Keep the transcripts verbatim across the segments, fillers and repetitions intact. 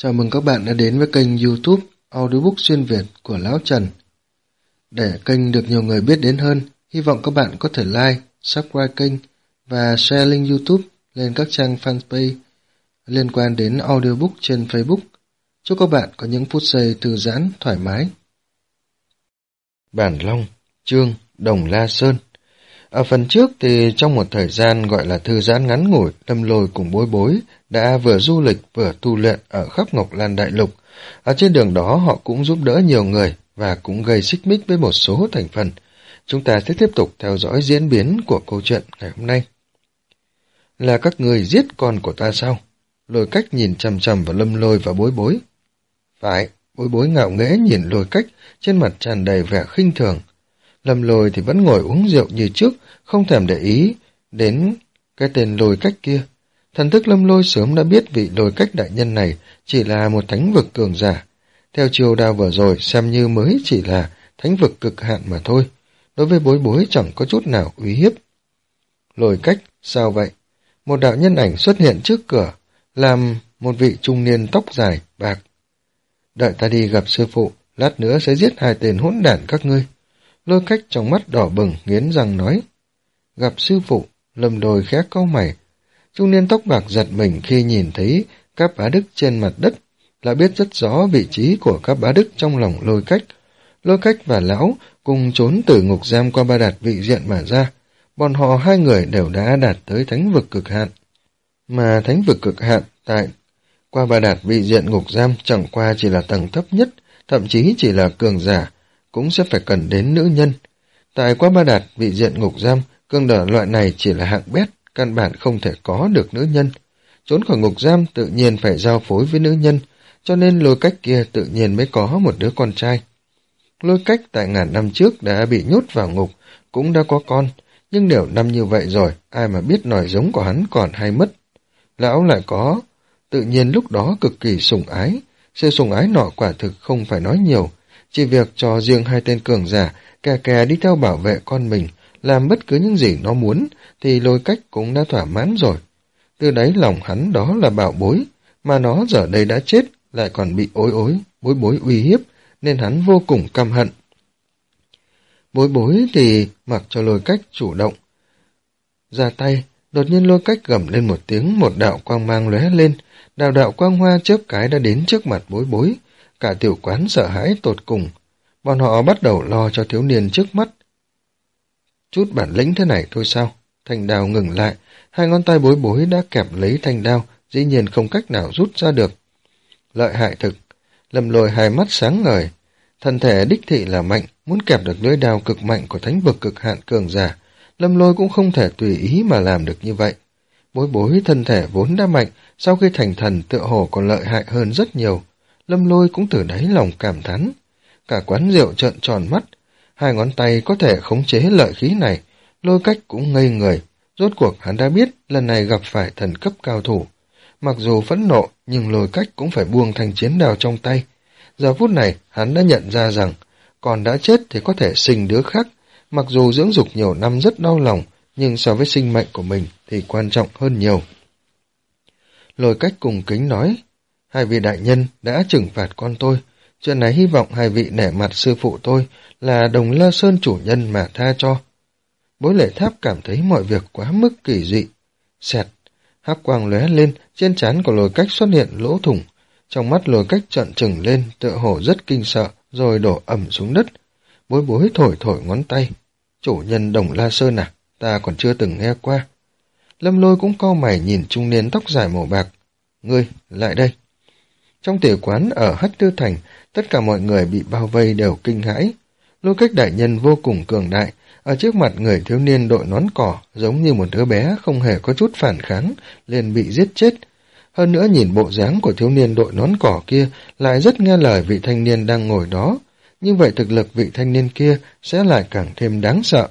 Chào mừng các bạn đã đến với kênh YouTube Audiobook Xuyên Việt của Lão Trần. Để kênh được nhiều người biết đến hơn, hy vọng các bạn có thể like, subscribe kênh và share link YouTube lên các trang fanpage liên quan đến audiobook trên Facebook. Chúc các bạn có những phút giây thư giãn, thoải mái. Bản Long, chương Đồng La Sơn. Ở phần trước thì trong một thời gian gọi là thư giãn ngắn ngủi, Lâm Lôi cùng Bối Bối đã vừa du lịch vừa tu luyện ở khắp Ngọc Lan Đại Lục. Ở trên đường đó họ cũng giúp đỡ nhiều người và cũng gây xích mích với một số thành phần. Chúng ta sẽ tiếp tục theo dõi diễn biến của câu chuyện ngày hôm nay. Là các người giết con của ta sao? Lôi Cách nhìn chằm chằm vào Lâm Lôi và Bối Bối. Phải, Bối Bối ngạo nghễ nhìn Lôi Cách, trên mặt tràn đầy vẻ khinh thường. Lâm Lôi thì vẫn ngồi uống rượu như trước, không thèm để ý đến cái tên Lôi Cách kia. Thần thức Lâm Lôi sớm đã biết vị Lôi Cách đại nhân này chỉ là một thánh vực cường giả. Theo chiêu đao vừa rồi xem như mới chỉ là thánh vực cực hạn mà thôi. Đối với Bối Bối chẳng có chút nào uy hiếp. Lôi Cách, sao vậy? Một đạo nhân ảnh xuất hiện trước cửa, làm một vị trung niên tóc dài, bạc. Đợi ta đi gặp sư phụ, lát nữa sẽ giết hai tên hỗn đản các ngươi. Lôi Cách trong mắt đỏ bừng, nghiến răng nói. Gặp sư phụ, Lâm Lôi khẽ cau mày. Trung niên tóc bạc giật mình khi nhìn thấy các bá đức trên mặt đất, là biết rất rõ vị trí của các bá đức trong lòng Lôi Cách. Lôi Cách và lão cùng trốn từ ngục giam qua Ba Đạt vị diện mà ra. Bọn họ hai người đều đã đạt tới thánh vực cực hạn. Mà thánh vực cực hạn tại qua Ba Đạt vị diện ngục giam chẳng qua chỉ là tầng thấp nhất, thậm chí chỉ là cường giả, cũng sẽ phải cần đến nữ nhân. Tại qua Ba Đạt vị diện ngục giam, cường giả loại này chỉ là hạng bét, căn bản không thể có được nữ nhân. Trốn khỏi ngục giam tự nhiên phải giao phối với nữ nhân, cho nên Lôi Cách kia tự nhiên mới có một đứa con trai. Lôi Cách tại ngàn năm trước đã bị nhốt vào ngục, cũng đã có con, nhưng đều năm như vậy rồi, ai mà biết nòi giống của hắn còn hay mất. Lão lại có, tự nhiên lúc đó cực kỳ sủng ái, sự sủng ái nọ quả thực không phải nói nhiều, chỉ việc cho riêng hai tên cường giả kè kè đi theo bảo vệ con mình, làm bất cứ những gì nó muốn, thì Lôi Cách cũng đã thỏa mãn rồi. Từ đấy lòng hắn đó là Bảo Bối, mà nó giờ đây đã chết, lại còn bị ối ối, Bối Bối uy hiếp, nên hắn vô cùng căm hận. Bối Bối thì mặc cho Lôi Cách chủ động ra tay, đột nhiên Lôi Cách gầm lên một tiếng, một đạo quang mang lóe lên, đạo đạo quang hoa chớp cái đã đến trước mặt Bối Bối. Cả tiểu quán sợ hãi tột cùng, bọn họ bắt đầu lo cho thiếu niên trước mắt. Chút bản lĩnh thế này thôi sao? Thanh đao ngừng lại, hai ngón tay Bối Bối đã kẹp lấy thanh đao, dĩ nhiên không cách nào rút ra được. Lợi hại thực, Lâm Lôi hai mắt sáng ngời, thân thể đích thị là mạnh, muốn kẹp được lưỡi đao cực mạnh của thánh vực cực hạn cường giả, Lâm Lôi cũng không thể tùy ý mà làm được như vậy. Bối Bối thân thể vốn đã mạnh, sau khi thành thần tựa hồ còn lợi hại hơn rất nhiều. Lâm Lôi cũng từ đáy lòng cảm thán. Cả quán rượu trợn tròn mắt, hai ngón tay có thể khống chế lợi khí này. Lôi Cách cũng ngây người, rốt cuộc hắn đã biết lần này gặp phải thần cấp cao thủ. Mặc dù phẫn nộ, nhưng Lôi Cách cũng phải buông thanh chiến đao trong tay. Giờ phút này hắn đã nhận ra rằng, còn đã chết thì có thể sinh đứa khác. Mặc dù dưỡng dục nhiều năm rất đau lòng, nhưng so với sinh mệnh của mình thì quan trọng hơn nhiều. Lôi Cách cùng kính nói, hai vị đại nhân đã trừng phạt con tôi, chuyện này hy vọng hai vị nể mặt sư phụ tôi là Đồng La Sơn chủ nhân mà tha cho. Bối Lệ Tháp cảm thấy mọi việc quá mức kỳ dị. Xẹt, hắc quang lóe lên, trên trán của Lôi Cách xuất hiện lỗ thủng, trong mắt Lôi Cách trợn trừng lên, tựa hồ rất kinh sợ, rồi đổ ẩm xuống đất. Bối Bối thổi thổi ngón tay, chủ nhân Đồng La Sơn à, ta còn chưa từng nghe qua. Lâm Lôi cũng cau mày nhìn trung niên tóc dài màu bạc. Ngươi, lại đây. Trong tiểu quán ở Hách Tư Thành, tất cả mọi người bị bao vây đều kinh hãi. Lôi Cách đại nhân vô cùng cường đại, ở trước mặt người thiếu niên đội nón cỏ, giống như một đứa bé không hề có chút phản kháng, liền bị giết chết. Hơn nữa nhìn bộ dáng của thiếu niên đội nón cỏ kia lại rất nghe lời vị thanh niên đang ngồi đó. Như vậy thực lực vị thanh niên kia sẽ lại càng thêm đáng sợ.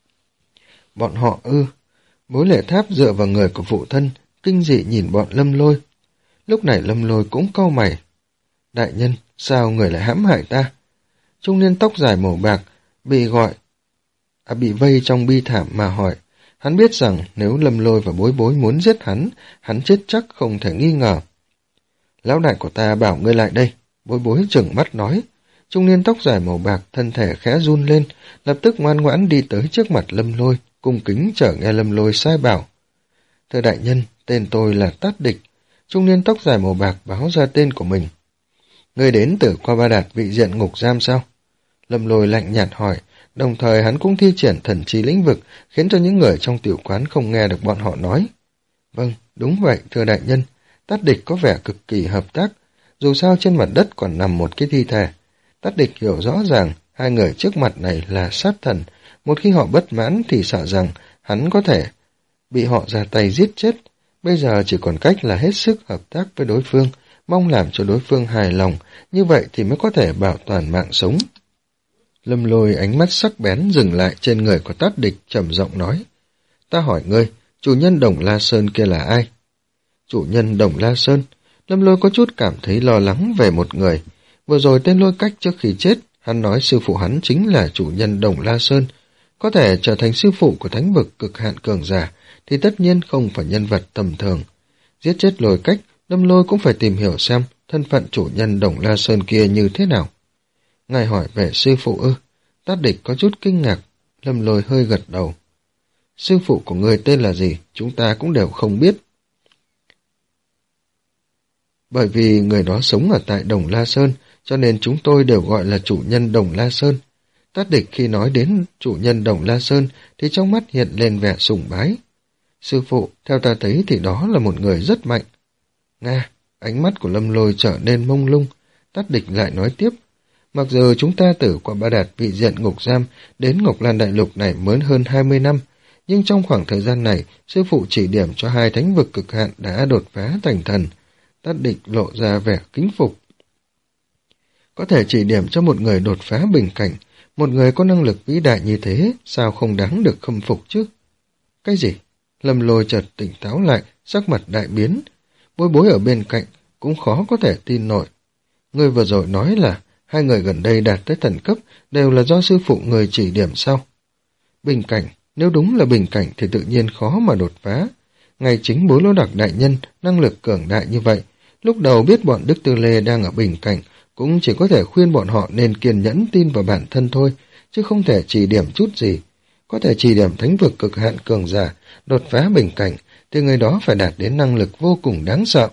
Bọn họ ư. Bối Lệ Tháp dựa vào người của phụ thân, kinh dị nhìn bọn Lâm Lôi. Lúc này Lâm Lôi cũng cau mày. Đại nhân, sao người lại hãm hại ta? Trung niên tóc dài màu bạc, bị gọi, à, bị vây trong bi thảm mà hỏi. Hắn biết rằng nếu Lâm Lôi và Bối Bối muốn giết hắn, hắn chết chắc không thể nghi ngờ. Lão đại của ta bảo ngươi lại đây. Bối bối trừng mắt nói. Trung niên tóc dài màu bạc, thân thể khẽ run lên, lập tức ngoan ngoãn đi tới trước mặt Lâm Lôi, cung kính trở nghe Lâm Lôi sai bảo. Thưa đại nhân, tên tôi là Tát Địch. Trung niên tóc dài màu bạc báo ra tên của mình. Ngươi đến từ Qua Ba Đạt vị diện ngục giam sao? Lâm Lôi lạnh nhạt hỏi, đồng thời hắn cũng thi triển thần trí lĩnh vực, khiến cho những người trong tiểu quán không nghe được bọn họ nói. Vâng, đúng vậy, thưa đại nhân. Tát Địch có vẻ cực kỳ hợp tác, dù sao trên mặt đất còn nằm một cái thi thể. Tát Địch hiểu rõ ràng, hai người trước mặt này là sát thần, một khi họ bất mãn thì sợ rằng hắn có thể bị họ ra tay giết chết. Bây giờ chỉ còn cách là hết sức hợp tác với đối phương, mong làm cho đối phương hài lòng, như vậy thì mới có thể bảo toàn mạng sống. Lâm Lôi ánh mắt sắc bén dừng lại trên người của Tát Địch, trầm giọng nói. Ta hỏi ngươi, chủ nhân Đồng La Sơn kia là ai? Chủ nhân Đồng La Sơn? Lâm Lôi có chút cảm thấy lo lắng về một người. Vừa rồi tên Lôi Cách trước khi chết, hắn nói sư phụ hắn chính là chủ nhân Đồng La Sơn. Có thể trở thành sư phụ của thánh vực cực hạn cường giả, thì tất nhiên không phải nhân vật tầm thường. Giết chết Lôi Cách, Lâm Lôi cũng phải tìm hiểu xem thân phận chủ nhân Đồng La Sơn kia như thế nào. Ngài hỏi về sư phụ ư? Tát Địch có chút kinh ngạc. Lâm Lôi hơi gật đầu. Sư phụ của người tên là gì, chúng ta cũng đều không biết. Bởi vì người đó sống ở tại Đồng La Sơn, cho nên chúng tôi đều gọi là chủ nhân Đồng La Sơn. Tát Địch khi nói đến chủ nhân Đồng La Sơn thì trong mắt hiện lên vẻ sùng bái. Sư phụ, theo ta thấy thì đó là một người rất mạnh. Nga, ánh mắt của Lâm Lôi trở nên mông lung. Tát Địch lại nói tiếp. Mặc dù chúng ta từ Qua Ba Đạt vị diện ngục giam đến Ngọc Lan Đại Lục này mới hơn hai mươi năm, nhưng trong khoảng thời gian này, sư phụ chỉ điểm cho hai thánh vực cực hạn đã đột phá thành thần. Tát Địch lộ ra vẻ kính phục. Có thể chỉ điểm cho một người đột phá bình cảnh, một người có năng lực vĩ đại như thế, sao không đáng được khâm phục chứ? Cái gì? Lâm Lôi chợt tỉnh táo lại, sắc mặt đại biến. Bối bối ở bên cạnh, cũng khó có thể tin nổi. Người vừa rồi nói là hai người gần đây đạt tới thần cấp đều là do sư phụ người chỉ điểm sao? Bình cảnh, nếu đúng là bình cảnh thì tự nhiên khó mà đột phá. Ngay chính Bối Lỗ Đặc đại nhân, năng lực cường đại như vậy, lúc đầu biết bọn Đức Tư Lê đang ở bình cảnh, cũng chỉ có thể khuyên bọn họ nên kiên nhẫn tin vào bản thân thôi, chứ không thể chỉ điểm chút gì. Có thể chỉ điểm thánh vực cực hạn cường giả, đột phá bình cảnh, thì người đó phải đạt đến năng lực vô cùng đáng sợ.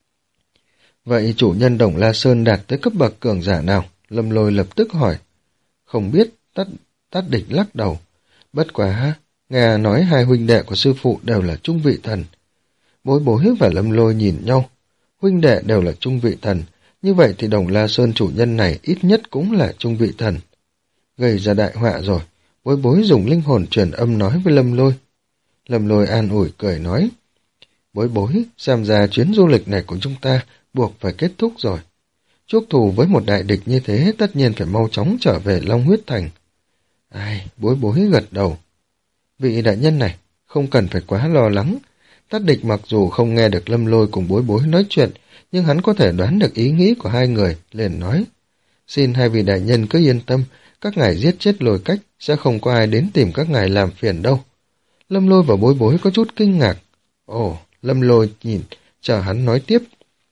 Vậy chủ nhân Đồng La Sơn đạt tới cấp bậc cường giả nào? Lâm Lôi lập tức hỏi. Không biết, Tát, Tát Địch lắc đầu. Bất quá ha, nghe nói hai huynh đệ của sư phụ đều là trung vị thần. Bối Bối và Lâm Lôi nhìn nhau. Huynh đệ đều là trung vị thần, như vậy thì Đồng La Sơn chủ nhân này ít nhất cũng là trung vị thần. Gây ra đại họa rồi, Bối Bối dùng linh hồn truyền âm nói với Lâm Lôi. Lâm Lôi an ủi cười nói. Bối Bối, xem ra chuyến du lịch này của chúng ta buộc phải kết thúc rồi. Chuốc thù với một đại địch như thế tất nhiên phải mau chóng trở về Long Huyết Thành. Ai, Bối Bối gật đầu. Vị đại nhân này, không cần phải quá lo lắng. Tát Địch mặc dù không nghe được Lâm Lôi cùng Bối Bối nói chuyện, nhưng hắn có thể đoán được ý nghĩ của hai người, liền nói. Xin hai vị đại nhân cứ yên tâm, các ngài giết chết Lôi Cách, sẽ không có ai đến tìm các ngài làm phiền đâu. Lâm Lôi và Bối Bối có chút kinh ngạc. Ồ, Lâm Lôi nhìn, chờ hắn nói tiếp.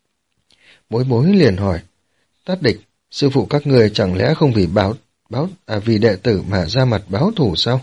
Bối Bối liền hỏi. Tát Địch, sư phụ các người chẳng lẽ không vì báo, báo à vì đệ tử mà ra mặt báo thù sao?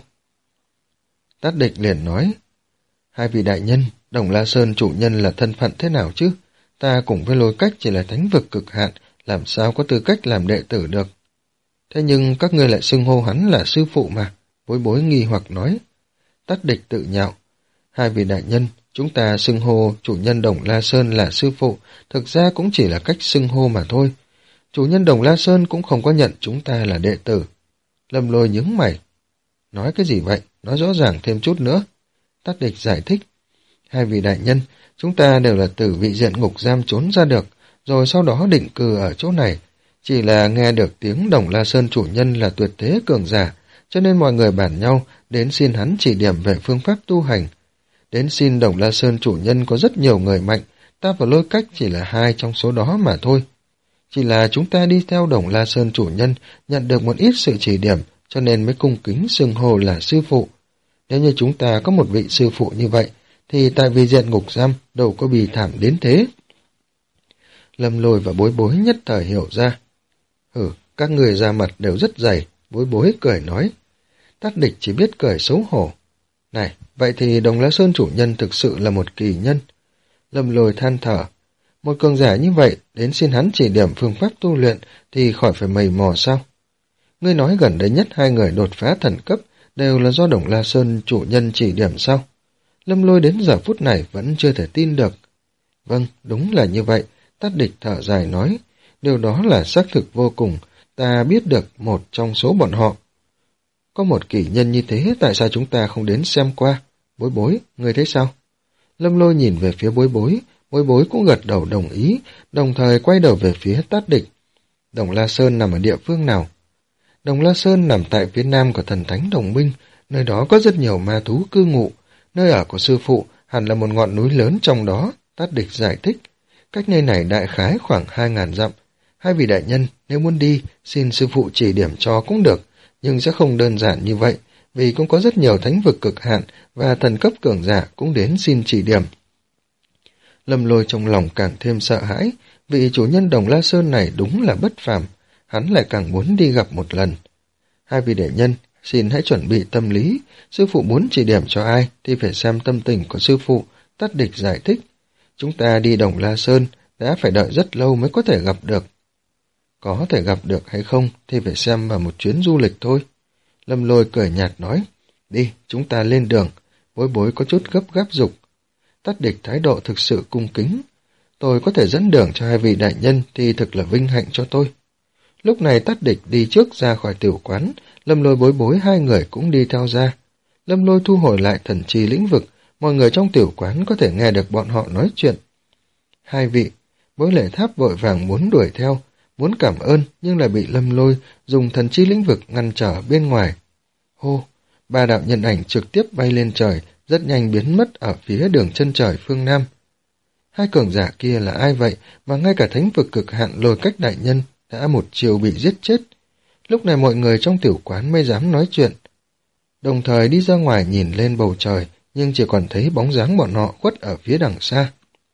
Tát Địch liền nói. Hai vị đại nhân, Đồng La Sơn chủ nhân là thân phận thế nào chứ? Ta cùng với Lôi Cách chỉ là thánh vực cực hạn, làm sao có tư cách làm đệ tử được? Thế nhưng các ngươi lại xưng hô hắn là sư phụ mà, Bối Bối nghi hoặc nói. Tát Địch tự nhạo. Hai vị đại nhân, chúng ta xưng hô chủ nhân Đồng La Sơn là sư phụ, thực ra cũng chỉ là cách xưng hô mà thôi. Chủ nhân Đồng La Sơn cũng không có nhận chúng ta là đệ tử. Lâm Lôi nhướng mày. Nói cái gì vậy? Nói rõ ràng thêm chút nữa. Tát Địch giải thích. Hai vị đại nhân, chúng ta đều là từ vị diện ngục giam trốn ra được, rồi sau đó định cư ở chỗ này. Chỉ là nghe được tiếng Đồng La Sơn chủ nhân là tuyệt thế cường giả, cho nên mọi người bàn nhau đến xin hắn chỉ điểm về phương pháp tu hành. Đến xin Đồng La Sơn chủ nhân có rất nhiều người mạnh, ta và Lôi Cách chỉ là hai trong số đó mà thôi. Chỉ là chúng ta đi theo Đồng La Sơn chủ nhân, nhận được một ít sự chỉ điểm, cho nên mới cung kính xưng hô là sư phụ. Nếu như chúng ta có một vị sư phụ như vậy, thì tại vì diện ngục giam đâu có bì thảm đến thế. Lâm Lôi và Bối Bối nhất thời hiểu ra. Ừ, các người da mặt đều rất dày, Bối Bối cười nói. Tát Địch chỉ biết cười xấu hổ. Này, vậy thì Đồng La Sơn chủ nhân thực sự là một kỳ nhân. Lâm Lôi than thở. Một cường giả như vậy, đến xin hắn chỉ điểm phương pháp tu luyện thì khỏi phải mầy mò sao? Ngươi nói gần đây nhất hai người đột phá thần cấp đều là do Đồng La Sơn chủ nhân chỉ điểm sao? Lâm Lôi đến giờ phút này vẫn chưa thể tin được. Vâng, đúng là như vậy, Tát Địch thở dài nói. Điều đó là xác thực vô cùng, ta biết được một trong số bọn họ. Có một kỳ nhân như thế, tại sao chúng ta không đến xem qua? Bối Bối, ngươi thấy sao? Lâm Lôi nhìn về phía Bối Bối, Bối Bối cũng gật đầu đồng ý, đồng thời quay đầu về phía Tát Địch. Đồng La Sơn nằm ở địa phương nào? Đồng La Sơn nằm tại phía nam của thần thánh Đồng Minh, nơi đó có rất nhiều ma thú cư ngụ. Nơi ở của sư phụ hẳn là một ngọn núi lớn trong đó, Tát Địch giải thích. Cách nơi này đại khái khoảng hai ngàn dặm. Hai vị đại nhân, nếu muốn đi, xin sư phụ chỉ điểm cho cũng được, nhưng sẽ không đơn giản như vậy, vì cũng có rất nhiều thánh vực cực hạn và thần cấp cường giả cũng đến xin chỉ điểm. Lâm Lôi trong lòng càng thêm sợ hãi, vị chủ nhân Đồng La Sơn này đúng là bất phàm, hắn lại càng muốn đi gặp một lần. Hai vị đại nhân, xin hãy chuẩn bị tâm lý, sư phụ muốn chỉ điểm cho ai thì phải xem tâm tình của sư phụ, Tát Địch giải thích. Chúng ta đi Đồng La Sơn đã phải đợi rất lâu mới có thể gặp được. Có thể gặp được hay không thì phải xem vào một chuyến du lịch thôi. Lâm Lôi cười nhạt nói, đi, chúng ta lên đường. Bối Bối có chút gấp gáp dục. Tát Địch thái độ thực sự cung kính. Tôi có thể dẫn đường cho hai vị đại nhân thì thực là vinh hạnh cho tôi. Lúc này Tát Địch đi trước ra khỏi tiểu quán, Lâm Lôi Bối Bối hai người cũng đi theo ra. Lâm Lôi thu hồi lại thần chi lĩnh vực, mọi người trong tiểu quán có thể nghe được bọn họ nói chuyện. Hai vị, Bối Lệ Tháp vội vàng muốn đuổi theo, muốn cảm ơn nhưng lại bị Lâm Lôi dùng thần chi lĩnh vực ngăn trở bên ngoài. Hô, ba đạo nhân ảnh trực tiếp bay lên trời, rất nhanh biến mất ở phía đường chân trời phương Nam. Hai cường giả kia là ai vậy mà ngay cả thánh vực cực hạn Lôi Cách đại nhân đã một chiều bị giết chết? Lúc này mọi người trong tiểu quán mới dám nói chuyện. Đồng thời đi ra ngoài nhìn lên bầu trời, nhưng chỉ còn thấy bóng dáng bọn họ khuất ở phía đằng xa.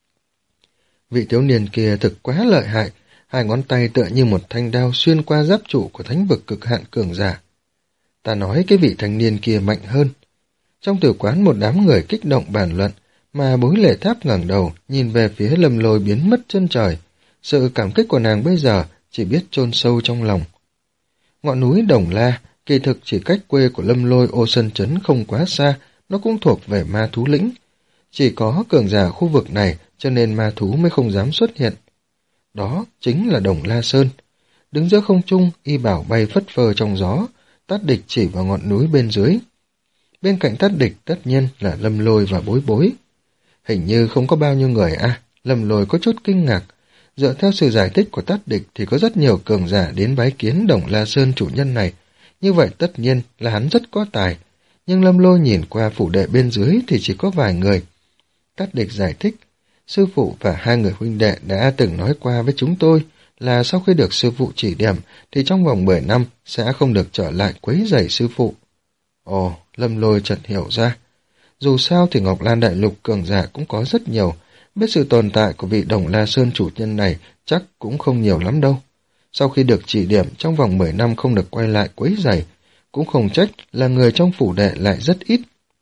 Vị thiếu niên kia thực quá lợi hại, hai ngón tay tựa như một thanh đao xuyên qua giáp trụ của thánh vực cực hạn cường giả. Ta nói cái vị thanh niên kia mạnh hơn. Trong tiểu quán một đám người kích động bàn luận, mà Bối Lệ Tháp ngẩng đầu nhìn về phía Lâm Lôi biến mất chân trời. Sự cảm kích của nàng bây giờ chỉ biết chôn sâu trong lòng. Ngọn núi Đồng La kỳ thực chỉ cách quê của Lâm Lôi Ô Sơn Trấn không quá xa, nó cũng thuộc về ma thú lĩnh. Chỉ có cường giả khu vực này cho nên ma thú mới không dám xuất hiện. Đó chính là Đồng La Sơn. Đứng giữa không trung, y bảo bay phất phơ trong gió, Tát Địch chỉ vào ngọn núi bên dưới. Bên cạnh Tát Địch tất nhiên là Lâm Lôi và Bối Bối. Hình như không có bao nhiêu người à, Lâm Lôi có chút kinh ngạc. Dựa theo sự giải thích của Tát Địch thì có rất nhiều cường giả đến bái kiến Đồng La Sơn chủ nhân này. Như vậy tất nhiên là hắn rất có tài. Nhưng Lâm Lôi nhìn qua phủ đệ bên dưới thì chỉ có vài người. Tát Địch giải thích, sư phụ và hai người huynh đệ đã từng nói qua với chúng tôi là sau khi được sư phụ chỉ điểm thì trong vòng mười năm sẽ không được trở lại quấy rầy sư phụ. Ồ, Lâm Lôi chợt hiểu ra. Dù sao thì Ngọc Lan Đại Lục cường giả cũng có rất nhiều, biết sự tồn tại của vị Đồng La Sơn chủ nhân này chắc cũng không nhiều lắm đâu. Sau khi được chỉ điểm trong vòng mười năm không được quay lại quấy rầy, cũng không trách là người trong phủ đệ lại rất ít.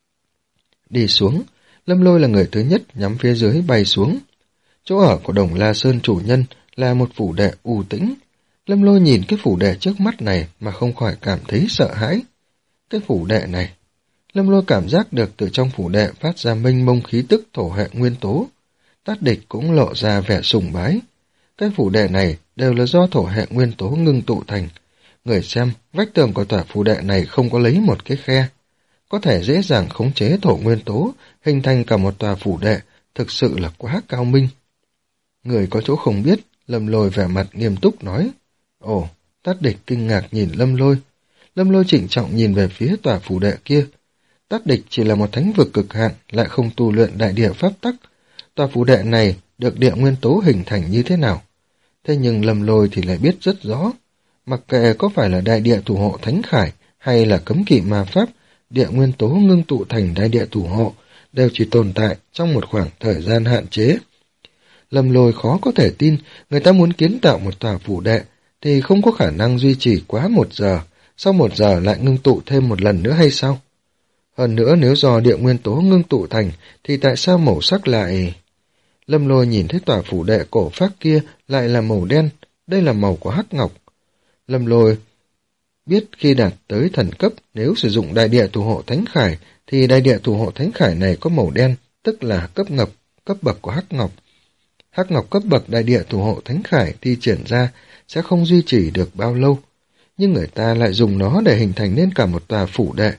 Đi xuống, Lâm Lôi là người thứ nhất nhắm phía dưới bay xuống. Chỗ ở của Đồng La Sơn chủ nhân là một phủ đệ u tĩnh. Lâm Lôi nhìn cái phủ đệ trước mắt này mà không khỏi cảm thấy sợ hãi. Cái phủ đệ này, Lâm Lôi cảm giác được từ trong phủ đệ phát ra mênh mông khí tức thổ hệ nguyên tố. Tát Địch cũng lộ ra vẻ sùng bái. Cái phủ đệ này đều là do thổ hệ nguyên tố ngưng tụ thành. Người xem, vách tường của tòa phủ đệ này không có lấy một cái khe. Có thể dễ dàng khống chế thổ nguyên tố, hình thành cả một tòa phủ đệ, thực sự là quá cao minh. Người có chỗ không biết, Lâm Lôi vẻ mặt nghiêm túc nói. Ồ, Tát Địch kinh ngạc nhìn Lâm Lôi. Lâm Lôi trịnh trọng nhìn về phía tòa phủ đệ kia. Tát Địch chỉ là một thánh vực cực hạn, lại không tu luyện đại địa pháp tắc. Tòa phủ đệ này được địa nguyên tố hình thành như thế nào? Thế nhưng Lâm Lôi thì lại biết rất rõ. Mặc kệ có phải là đại địa thủ hộ thánh khải hay là cấm kỵ ma pháp, địa nguyên tố ngưng tụ thành đại địa thủ hộ đều chỉ tồn tại trong một khoảng thời gian hạn chế. Lâm Lôi khó có thể tin, người ta muốn kiến tạo một tòa phủ đệ, thì không có khả năng duy trì quá một giờ, sau một giờ lại ngưng tụ thêm một lần nữa hay sao? Hơn nữa nếu do địa nguyên tố ngưng tụ thành, thì tại sao màu sắc lại... Lâm Lôi nhìn thấy tòa phủ đệ cổ phác kia lại là màu đen, đây là màu của hắc ngọc. Lâm Lôi biết khi đạt tới thần cấp, nếu sử dụng đại địa thủ hộ thánh khải, thì đại địa thủ hộ thánh khải này có màu đen, tức là cấp ngập, cấp bậc của hắc ngọc. Hắc ngọc cấp bậc đại địa thủ hộ thánh khải thi triển ra sẽ không duy trì được bao lâu, nhưng người ta lại dùng nó để hình thành nên cả một tòa phủ đệ.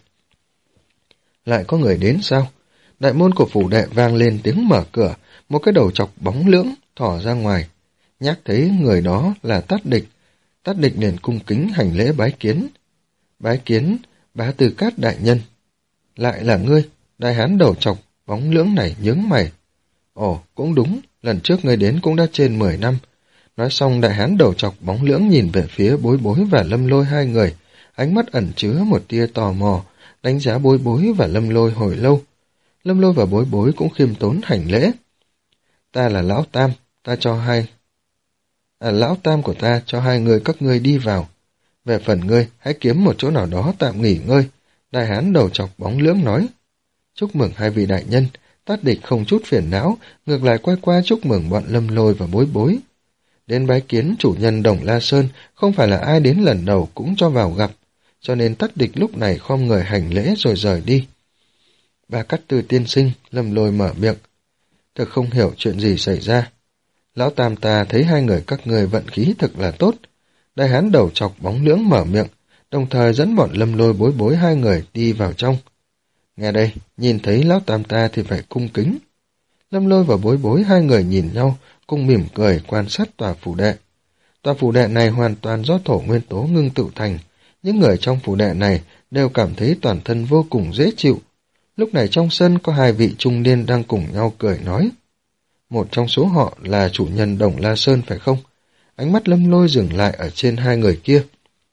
Lại có người đến sao? Đại môn của phủ đệ vang lên tiếng mở cửa, một cái đầu chọc bóng lưỡng thỏ ra ngoài. Nhắc thấy người đó là Tát Địch, Tát Địch liền cung kính hành lễ bái kiến. Bái kiến, bá Tư Cát đại nhân. Lại là ngươi, đại hán đầu chọc bóng lưỡng này nhướng mày. Ồ, cũng đúng, lần trước ngươi đến cũng đã trên mười năm. Nói xong đại hán đầu chọc bóng lưỡng nhìn về phía Bối Bối và Lâm Lôi hai người, ánh mắt ẩn chứa một tia tò mò, đánh giá Bối Bối và Lâm Lôi hồi lâu. Lâm Lôi và Bối Bối cũng khiêm tốn hành lễ. Ta là Lão Tam, ta cho hai... À, Lão Tam của ta cho hai người các ngươi đi vào. Về phần ngươi, hãy kiếm một chỗ nào đó tạm nghỉ ngơi. Đại hán đầu chọc bóng lưỡng nói. Chúc mừng hai vị đại nhân, Tát Địch không chút phiền não, ngược lại quay qua chúc mừng bọn Lâm Lôi và Bối Bối. Đến bái kiến chủ nhân Đồng La Sơn, không phải là ai đến lần đầu cũng cho vào gặp, cho nên Tát Địch lúc này khom người hành lễ rồi rời đi. Ba Cát Tư tiên sinh, Lâm Lôi mở miệng. Thật không hiểu chuyện gì xảy ra. Lão Tam ta thấy hai người các ngươi vận khí thật là tốt. Đại hán đầu chọc bóng lưỡng mở miệng, đồng thời dẫn bọn Lâm Lôi Bối Bối hai người đi vào trong. Nghe đây, nhìn thấy Lão Tam ta thì phải cung kính. Lâm Lôi và Bối Bối hai người nhìn nhau, cùng mỉm cười quan sát tòa phủ đệ. Tòa phủ đệ này hoàn toàn do thổ nguyên tố ngưng tụ thành. Những người trong phủ đệ này đều cảm thấy toàn thân vô cùng dễ chịu. Lúc này trong sân có hai vị trung niên đang cùng nhau cười nói. Một trong số họ là chủ nhân Đồng La Sơn phải không? Ánh mắt Lâm Lôi dừng lại ở trên hai người kia.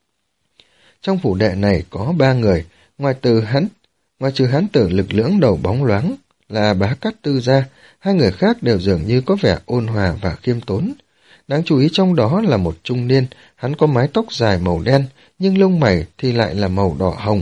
Trong phủ đệ này có ba người, ngoài từ hắn, ngoài trừ hán tử lực lưỡng đầu bóng loáng là Bá Cát Tư ra, hai người khác đều dường như có vẻ ôn hòa và khiêm tốn. Đáng chú ý trong đó là một trung niên, hắn có mái tóc dài màu đen, nhưng lông mày thì lại là màu đỏ hồng.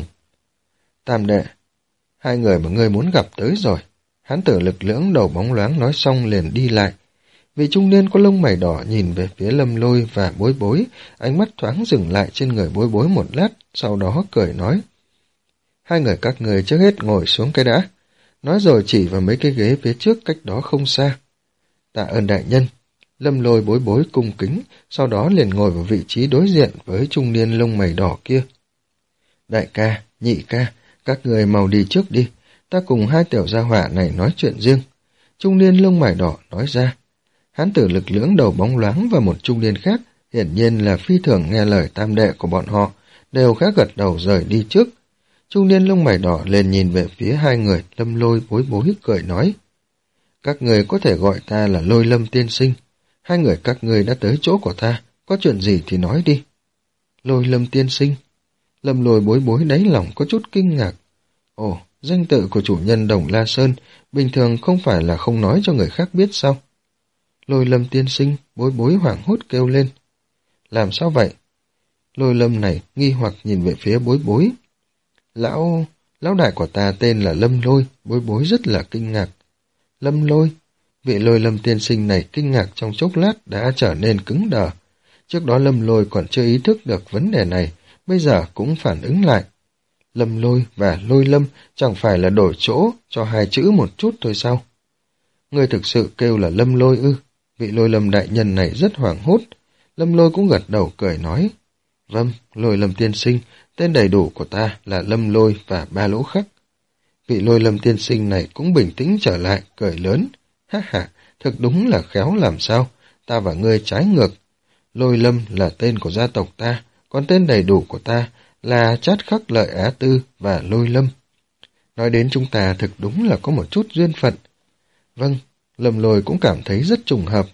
Tam đệ, hai người mà ngươi muốn gặp tới rồi. Hán tử lực lưỡng đầu bóng loáng nói xong liền đi lại. Vị trung niên có lông mày đỏ nhìn về phía Lâm Lôi và Bối Bối, ánh mắt thoáng dừng lại trên người Bối Bối một lát, sau đó cười nói. Hai người các người trước hết ngồi xuống cái đã. Nói rồi chỉ vào mấy cái ghế phía trước cách đó không xa. Tạ ơn đại nhân. Lâm Lôi Bối Bối cung kính, sau đó liền ngồi vào vị trí đối diện với trung niên lông mày đỏ kia. Đại ca, nhị ca, các người mau đi trước đi. Ta cùng hai tiểu gia hỏa này nói chuyện riêng. Trung niên lông mày đỏ nói ra. Hán tử lực lưỡng đầu bóng loáng và một trung niên khác, hiển nhiên là phi thường nghe lời tam đệ của bọn họ, đều khá gật đầu rời đi trước. Trung niên lông mày đỏ lên nhìn về phía hai người, Lâm Lôi Bối Bối cười nói. Các người có thể gọi ta là Lôi Lâm tiên sinh. Hai người các người đã tới chỗ của ta, có chuyện gì thì nói đi. Lôi Lâm tiên sinh. Lâm Lôi Bối Bối đáy lòng có chút kinh ngạc. Ồ, danh tự của chủ nhân Đồng La Sơn bình thường không phải là không nói cho người khác biết sao? Lôi Lâm tiên sinh, Bối Bối hoảng hốt kêu lên. Làm sao vậy? Lôi Lâm này nghi hoặc nhìn về phía Bối Bối. Lão, lão đại của ta tên là Lâm Lôi, Bối Bối rất là kinh ngạc. Lâm Lôi, vị Lôi Lâm tiên sinh này kinh ngạc trong chốc lát đã trở nên cứng đờ. Trước đó Lâm Lôi còn chưa ý thức được vấn đề này, bây giờ cũng phản ứng lại. Lâm Lôi và Lôi Lâm chẳng phải là đổi chỗ cho hai chữ một chút thôi sao? Người thực sự kêu là Lâm Lôi ư? Vị Lôi Lâm đại nhân này rất hoảng hốt. Lâm Lôi cũng gật đầu cười nói. Vâng, Lôi Lâm tiên sinh, tên đầy đủ của ta là Lâm Lôi và ba lỗ khắc. Vị Lôi Lâm tiên sinh này cũng bình tĩnh trở lại, cười lớn. Ha ha, thực đúng là khéo làm sao, ta và ngươi trái ngược. Lôi Lâm là tên của gia tộc ta, còn tên đầy đủ của ta là Chát Khắc Lợi Á Tư và Lôi Lâm. Nói đến chúng ta thực đúng là có một chút duyên phận. Vâng, Lâm Lôi cũng cảm thấy rất trùng hợp.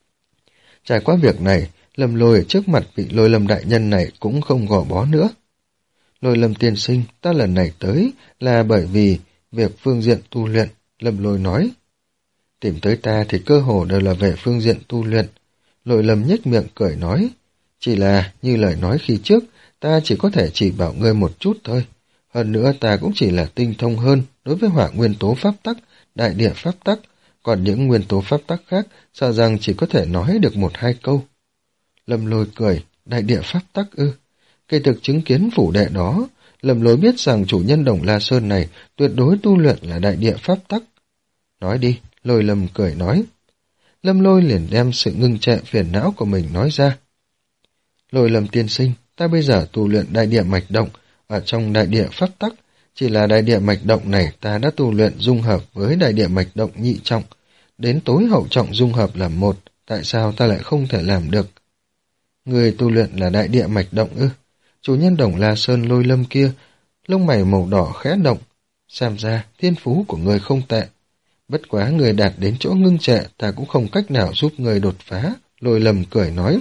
Trải qua việc này, Lâm Lôi ở trước mặt vị Lôi Lâm đại nhân này cũng không gò bó nữa. Lôi Lâm tiên sinh, ta lần này tới là bởi vì việc phương diện tu luyện, Lâm Lôi nói. Tìm tới ta thì cơ hồ đều là về phương diện tu luyện. Lôi Lâm nhếch miệng cười nói, chỉ là như lời nói khi trước, ta chỉ có thể chỉ bảo ngươi một chút thôi. Hơn nữa ta cũng chỉ là tinh thông hơn đối với hỏa nguyên tố pháp tắc, đại địa pháp tắc, còn những nguyên tố pháp tắc khác sợ rằng chỉ có thể nói được một hai câu. Lâm Lôi cười, đại địa pháp tắc ư? Kể thực chứng kiến phủ đệ đó, Lâm Lôi biết rằng chủ nhân Đồng La Sơn này tuyệt đối tu luyện là đại địa pháp tắc. Nói đi, Lôi Lâm cười nói. Lâm Lôi liền đem sự ngưng trệ phiền não của mình nói ra. Lôi Lâm tiên sinh, ta bây giờ tu luyện đại địa mạch động ở trong đại địa pháp tắc, chỉ là đại địa mạch động này ta đã tu luyện dung hợp với đại địa mạch động nhị trọng, đến tối hậu trọng dung hợp làm một, tại sao ta lại không thể làm được? Người tu luyện là đại địa mạch động ư? Chủ nhân Đồng La Sơn Lôi Lâm kia, lông mày màu đỏ khẽ động, xem ra thiên phú của người không tệ. Bất quá người đạt đến chỗ ngưng trệ, ta cũng không cách nào giúp người đột phá, Lôi Lâm cười nói.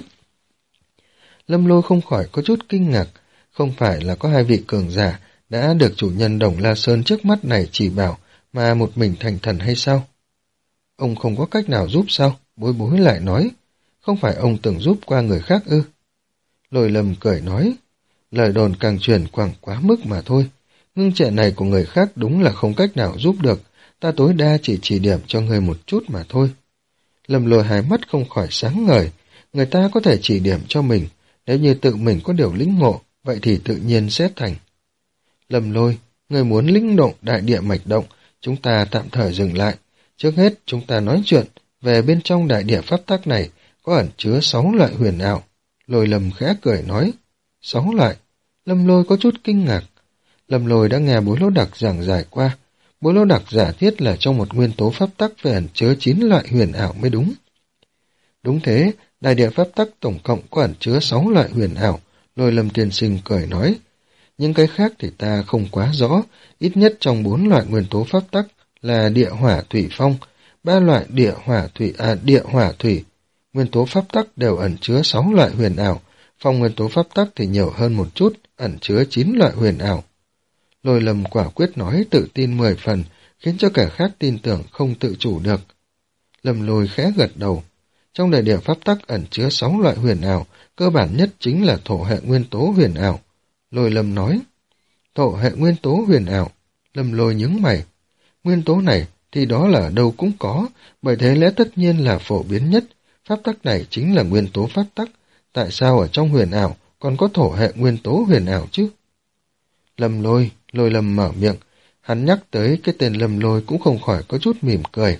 Lâm Lôi không khỏi có chút kinh ngạc, không phải là có hai vị cường giả đã được chủ nhân Đồng La Sơn trước mắt này chỉ bảo mà một mình thành thần hay sao? Ông không có cách nào giúp sao? Bối Bối lại nói, không phải ông từng giúp qua người khác ư? Lôi Lâm cười nói, lời đồn càng truyền quảng quá mức mà thôi, ngưng trệ này của người khác đúng là không cách nào giúp được, ta tối đa chỉ chỉ điểm cho người một chút mà thôi. Lâm Lôi hai mắt không khỏi sáng ngời, người ta có thể chỉ điểm cho mình, nếu như tự mình có điều lĩnh ngộ, vậy thì tự nhiên sẽ thành. Lâm Lôi, người muốn lĩnh động đại địa mạch động, chúng ta tạm thời dừng lại. Trước hết, chúng ta nói chuyện về bên trong đại địa pháp tắc này có ẩn chứa sáu loại huyền ảo. Lôi Lâm khẽ cười nói, sáu loại. Lâm Lôi có chút kinh ngạc. Lâm Lôi đã nghe Bối Lỗ Đặc giảng giải qua. Bối Lỗ Đặc giả thiết là trong một nguyên tố pháp tắc phải ẩn chứa chín loại huyền ảo mới đúng. Đúng thế, đại địa pháp tắc tổng cộng có ẩn chứa sáu loại huyền ảo. Lôi Lâm tiên sinh cười nói, những cái khác thì ta không quá rõ, ít nhất trong bốn loại nguyên tố pháp tắc là địa hỏa thủy phong, ba loại địa hỏa thủy à địa hỏa thủy. Nguyên tố pháp tắc đều ẩn chứa sáu loại huyền ảo, phong nguyên tố pháp tắc thì nhiều hơn một chút, ẩn chứa chín loại huyền ảo. Lôi Lâm quả quyết nói tự tin mười phần, khiến cho kẻ khác tin tưởng không tự chủ được. Lâm Lôi khẽ gật đầu. Trong đại địa pháp tắc ẩn chứa sáu loại huyền ảo, cơ bản nhất chính là thổ hệ nguyên tố huyền ảo. Lôi Lâm nói, thổ hệ nguyên tố huyền ảo. Lâm Lôi nhướng mày. Nguyên tố này thì đó là ở đâu cũng có, bởi thế lẽ tất nhiên là phổ biến nhất. Pháp tắc này chính là nguyên tố pháp tắc. Tại sao ở trong huyền ảo còn có thổ hệ nguyên tố huyền ảo chứ? Lâm Lôi, Lôi Lâm mở miệng. Hắn nhắc tới cái tên Lâm Lôi cũng không khỏi có chút mỉm cười.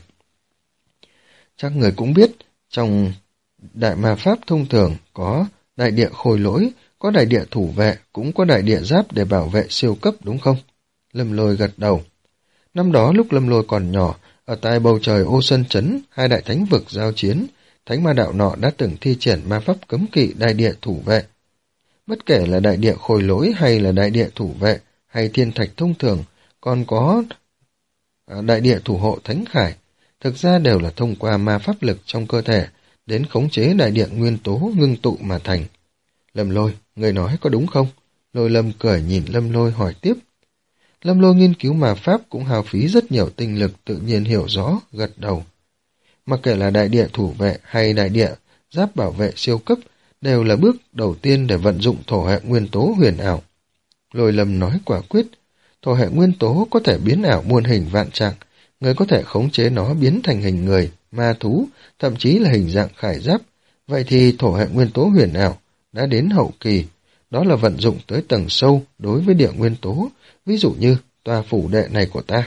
Chắc người cũng biết, trong đại ma pháp thông thường có đại địa khôi lỗi, có đại địa thủ vệ, cũng có đại địa giáp để bảo vệ siêu cấp đúng không? Lâm Lôi gật đầu. Năm đó lúc Lâm Lôi còn nhỏ, ở tại bầu trời Ô Sơn Trấn, hai đại thánh vực giao chiến, thánh ma đạo nọ đã từng thi triển ma pháp cấm kỵ đại địa thủ vệ. Bất kể là đại địa khôi lỗi hay là đại địa thủ vệ, hay thiên thạch thông thường, còn có đại địa thủ hộ thánh khải, thực ra đều là thông qua ma pháp lực trong cơ thể, đến khống chế đại địa nguyên tố ngưng tụ mà thành. Lâm Lôi, người nói có đúng không? Lôi Lâm cười nhìn Lâm Lôi hỏi tiếp. Lâm Lôi nghiên cứu ma pháp cũng hao phí rất nhiều tinh lực, tự nhiên hiểu rõ, gật đầu. Mặc kệ là đại địa thủ vệ hay đại địa giáp bảo vệ siêu cấp, đều là bước đầu tiên để vận dụng thổ hệ nguyên tố huyền ảo. Lôi Lâm nói quả quyết, thổ hệ nguyên tố có thể biến ảo muôn hình vạn trạng, người có thể khống chế nó biến thành hình người, ma thú, thậm chí là hình dạng khải giáp. Vậy thì thổ hệ nguyên tố huyền ảo đã đến hậu kỳ, đó là vận dụng tới tầng sâu đối với địa nguyên tố, ví dụ như tòa phủ đệ này của ta.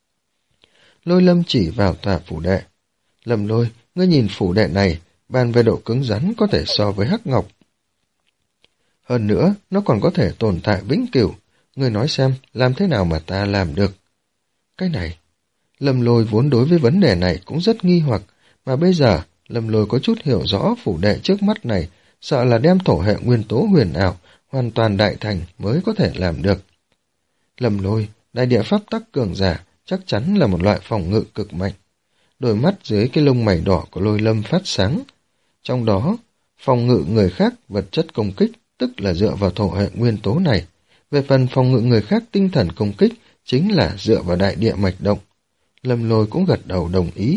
Lôi Lâm chỉ vào tòa phủ đệ. Lâm Lôi, ngươi nhìn phủ đệ này, bàn về độ cứng rắn có thể so với hắc ngọc. Hơn nữa, nó còn có thể tồn tại vĩnh cửu. Ngươi nói xem, làm thế nào mà ta làm được? Cái này, Lâm Lôi vốn đối với vấn đề này cũng rất nghi hoặc, mà bây giờ Lâm Lôi có chút hiểu rõ phủ đệ trước mắt này, sợ là đem thổ hệ nguyên tố huyền ảo hoàn toàn đại thành mới có thể làm được. Lâm Lôi, đại địa pháp tắc cường giả chắc chắn là một loại phòng ngự cực mạnh. Đôi mắt dưới cái lông mày đỏ của Lôi Lâm phát sáng. Trong đó, phòng ngự người khác vật chất công kích, tức là dựa vào thổ hệ nguyên tố này. Về phần phòng ngự người khác tinh thần công kích, chính là dựa vào đại địa mạch động. Lâm Lôi cũng gật đầu đồng ý.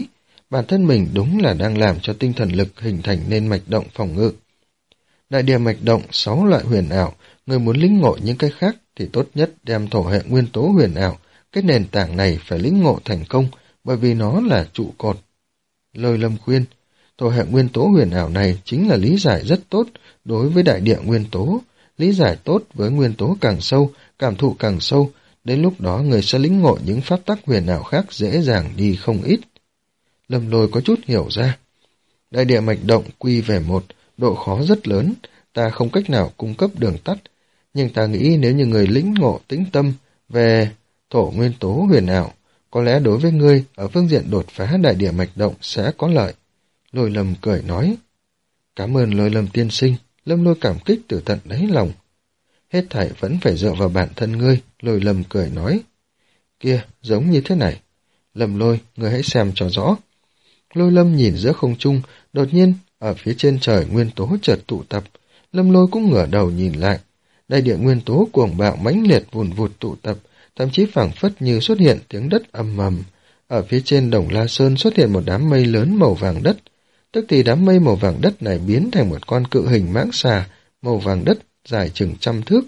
bản thân mình đúng là đang làm cho tinh thần lực hình thành nên mạch động phòng ngự. Đại địa mạch động, sáu loại huyền ảo, người muốn lĩnh ngộ những cái khác thì tốt nhất đem thổ hệ nguyên tố huyền ảo, cái nền tảng này phải lĩnh ngộ thành công, bởi vì nó là trụ cột. Lôi Lâm khuyên, thổ hệ nguyên tố huyền ảo này chính là lý giải rất tốt đối với đại địa nguyên tố, lý giải tốt với nguyên tố càng sâu, cảm thụ càng sâu, đến lúc đó người sẽ lĩnh ngộ những pháp tắc huyền ảo khác dễ dàng đi không ít. Lâm Lôi có chút hiểu ra. Đại địa mạch động quy về một, độ khó rất lớn, ta không cách nào cung cấp đường tắt, nhưng ta nghĩ nếu như người lĩnh ngộ tĩnh tâm về thổ nguyên tố huyền ảo, có lẽ đối với ngươi ở phương diện đột phá đại địa mạch động sẽ có lợi. Lôi Lâm cười nói. Cảm ơn Lôi Lâm tiên sinh, Lâm Lôi cảm kích từ tận đáy lòng. Hết thảy vẫn phải dựa vào bản thân ngươi, Lôi Lâm cười nói. Kia, giống như thế này. Lâm Lôi, ngươi hãy xem cho rõ. Lôi Lâm nhìn giữa không trung, đột nhiên, ở phía trên trời nguyên tố chợt tụ tập. Lâm Lôi cũng ngửa đầu nhìn lại. Đại địa nguyên tố cuồng bạo mãnh liệt vùn vụt tụ tập, thậm chí phảng phất như xuất hiện tiếng đất ầm ầm. Ở phía trên Đồng La Sơn xuất hiện một đám mây lớn màu vàng đất, tức thì đám mây màu vàng đất này biến thành một con cự hình mãng xà màu vàng đất dài chừng trăm thước.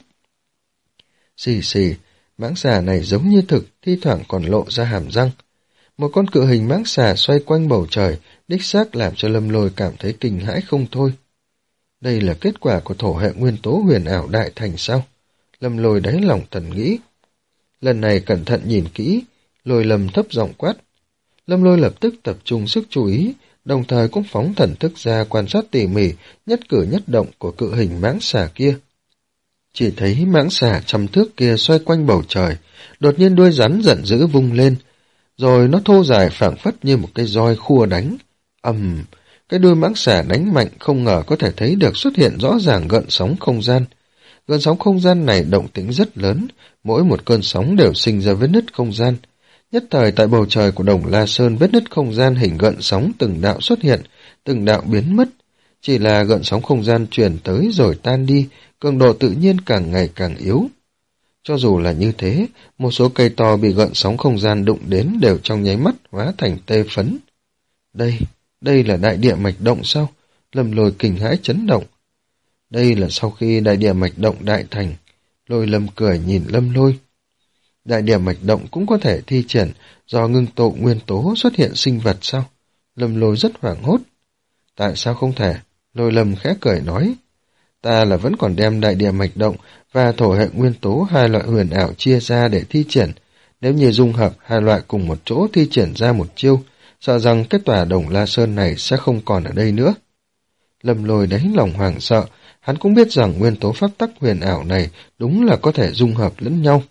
Xì xì, mãng xà này giống như thực, thi thoảng còn lộ ra hàm răng. Một con cự hình mãng xà xoay quanh bầu trời, đích xác làm cho Lâm Lôi cảm thấy kinh hãi không thôi. Đây là kết quả của thổ hệ nguyên tố huyền ảo đại thành sao? Lâm Lôi đáy lòng thầm nghĩ. Lần này cẩn thận nhìn kỹ, Lôi Lâm thấp giọng quát. Lâm Lôi lập tức tập trung sức chú ý, đồng thời cũng phóng thần thức ra quan sát tỉ mỉ nhất cử nhất động của cự hình mãng xà kia. Chỉ thấy mãng xà trăm thước kia xoay quanh bầu trời, đột nhiên đuôi rắn giận dữ vung lên, rồi nó thô dài phảng phất như một cái roi khua đánh. Ầm, um, cái đuôi mãng xà đánh mạnh không ngờ có thể thấy được xuất hiện rõ ràng gợn sóng không gian. Gợn sóng không gian này động tĩnh rất lớn, mỗi một cơn sóng đều sinh ra vết nứt không gian. Nhất thời tại bầu trời của Đồng La Sơn vết nứt không gian hình gợn sóng từng đạo xuất hiện, từng đạo biến mất. Chỉ là gợn sóng không gian truyền tới rồi tan đi, cường độ tự nhiên càng ngày càng yếu. Cho dù là như thế, một số cây to bị gợn sóng không gian đụng đến đều trong nháy mắt hóa thành tê phấn. Đây, đây là đại địa mạch động sao? Lâm Lôi kinh hãi chấn động. Đây là sau khi đại địa mạch động đại thành. Lôi Lâm cười nhìn Lâm Lôi. Đại địa mạch động cũng có thể thi triển do ngưng tụ nguyên tố xuất hiện sinh vật sao? Lâm Lôi rất hoảng hốt. Tại sao không thể? Lôi Lâm khẽ cười nói. Ta là vẫn còn đem đại địa mạch động và thổ hệ nguyên tố hai loại huyền ảo chia ra để thi triển. Nếu như dung hợp hai loại cùng một chỗ thi triển ra một chiêu, sợ rằng cái tòa Đồng La Sơn này sẽ không còn ở đây nữa. Lâm Lôi đáy lòng hoảng sợ, hắn cũng biết rằng nguyên tố pháp tắc huyền ảo này đúng là có thể dung hợp lẫn nhau.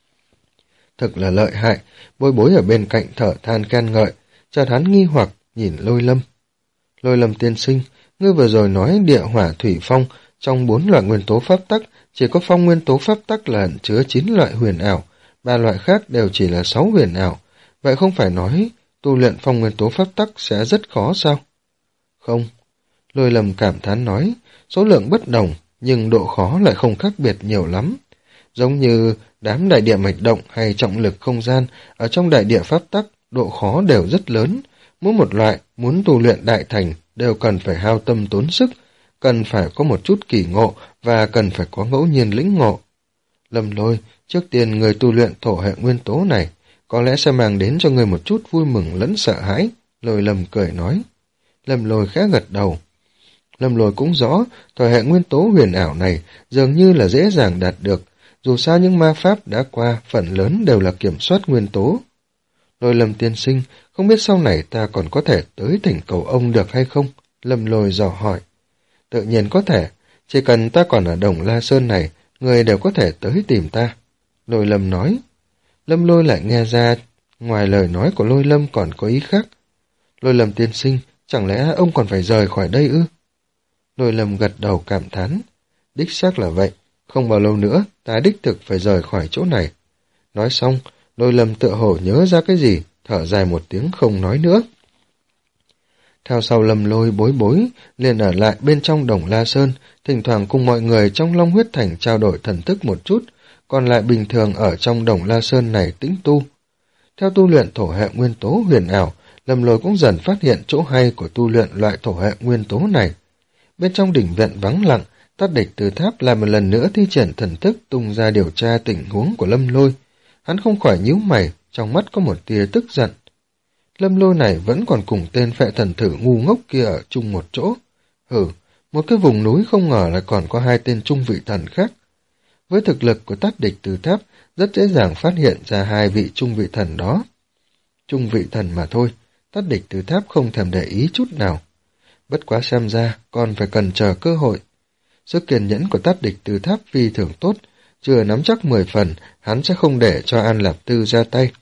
Thực là lợi hại, Bối Bối ở bên cạnh thở than khen ngợi, chợt hắn nghi hoặc nhìn Lôi Lâm. Lôi Lâm tiên sinh, ngươi vừa rồi nói địa hỏa thủy phong, trong bốn loại nguyên tố pháp tắc, chỉ có phong nguyên tố pháp tắc là ẩn chứa chín loại huyền ảo, ba loại khác đều chỉ là sáu huyền ảo. Vậy không phải nói tu luyện phong nguyên tố pháp tắc sẽ rất khó sao? Không. Lôi Lâm cảm thán nói, số lượng bất đồng, nhưng độ khó lại không khác biệt nhiều lắm. Giống như đám đại địa mạch động hay trọng lực không gian, ở trong đại địa pháp tắc, độ khó đều rất lớn. Mỗi một loại muốn tu luyện đại thành đều cần phải hao tâm tốn sức, cần phải có một chút kỳ ngộ và cần phải có ngẫu nhiên lĩnh ngộ. Lâm Lôi, trước tiên người tu luyện thổ hệ nguyên tố này, có lẽ sẽ mang đến cho người một chút vui mừng lẫn sợ hãi. Lôi Lâm cười nói. Lâm Lôi khẽ gật đầu. Lâm Lôi cũng rõ, thổ hệ nguyên tố huyền ảo này dường như là dễ dàng đạt được, dù sao những ma pháp đã qua phần lớn đều là kiểm soát nguyên tố. Lôi Lâm tiên sinh, không biết sau này ta còn có thể tới thỉnh cầu ông được hay không? Lâm Lôi dò hỏi. Tự nhiên có thể, chỉ cần ta còn ở Đồng La Sơn này, người đều có thể tới tìm ta. Lôi Lâm nói. Lâm Lôi lại nghe ra, ngoài lời nói của Lôi Lâm còn có ý khác. Lôi Lâm tiên sinh, chẳng lẽ ông còn phải rời khỏi đây ư? Lôi Lâm gật đầu cảm thán. Đích xác là vậy, không bao lâu nữa, ta đích thực phải rời khỏi chỗ này. Nói xong, Lôi Lâm tựa hồ nhớ ra cái gì, thở dài một tiếng không nói nữa. Theo sau Lâm Lôi Bối Bối, liền ở lại bên trong Đồng La Sơn, thỉnh thoảng cùng mọi người trong Long Huyết Thành trao đổi thần thức một chút, còn lại bình thường ở trong Đồng La Sơn này tĩnh tu. Theo tu luyện thổ hệ nguyên tố huyền ảo, Lâm Lôi cũng dần phát hiện chỗ hay của tu luyện loại thổ hệ nguyên tố này. Bên trong đỉnh viện vắng lặng, Tát Địch Từ Tháp lại một lần nữa thi triển thần thức tung ra điều tra tình huống của Lâm Lôi. Hắn không khỏi nhíu mày, trong mắt có một tia tức giận. Lâm Lôi này vẫn còn cùng tên phệ thần thử ngu ngốc kia ở chung một chỗ. Hừ, một cái vùng núi không ngờ lại còn có hai tên trung vị thần khác. Với thực lực của Tát Địch Từ Tháp, rất dễ dàng phát hiện ra hai vị trung vị thần đó. Trung vị thần mà thôi, Tát Địch Từ Tháp không thèm để ý chút nào. Bất quá xem ra, còn phải cần chờ cơ hội. Sức kiên nhẫn của Tát Địch Từ Tháp phi thường tốt, chưa nắm chắc mười phần, hắn sẽ không để cho An Lạp Tư ra tay.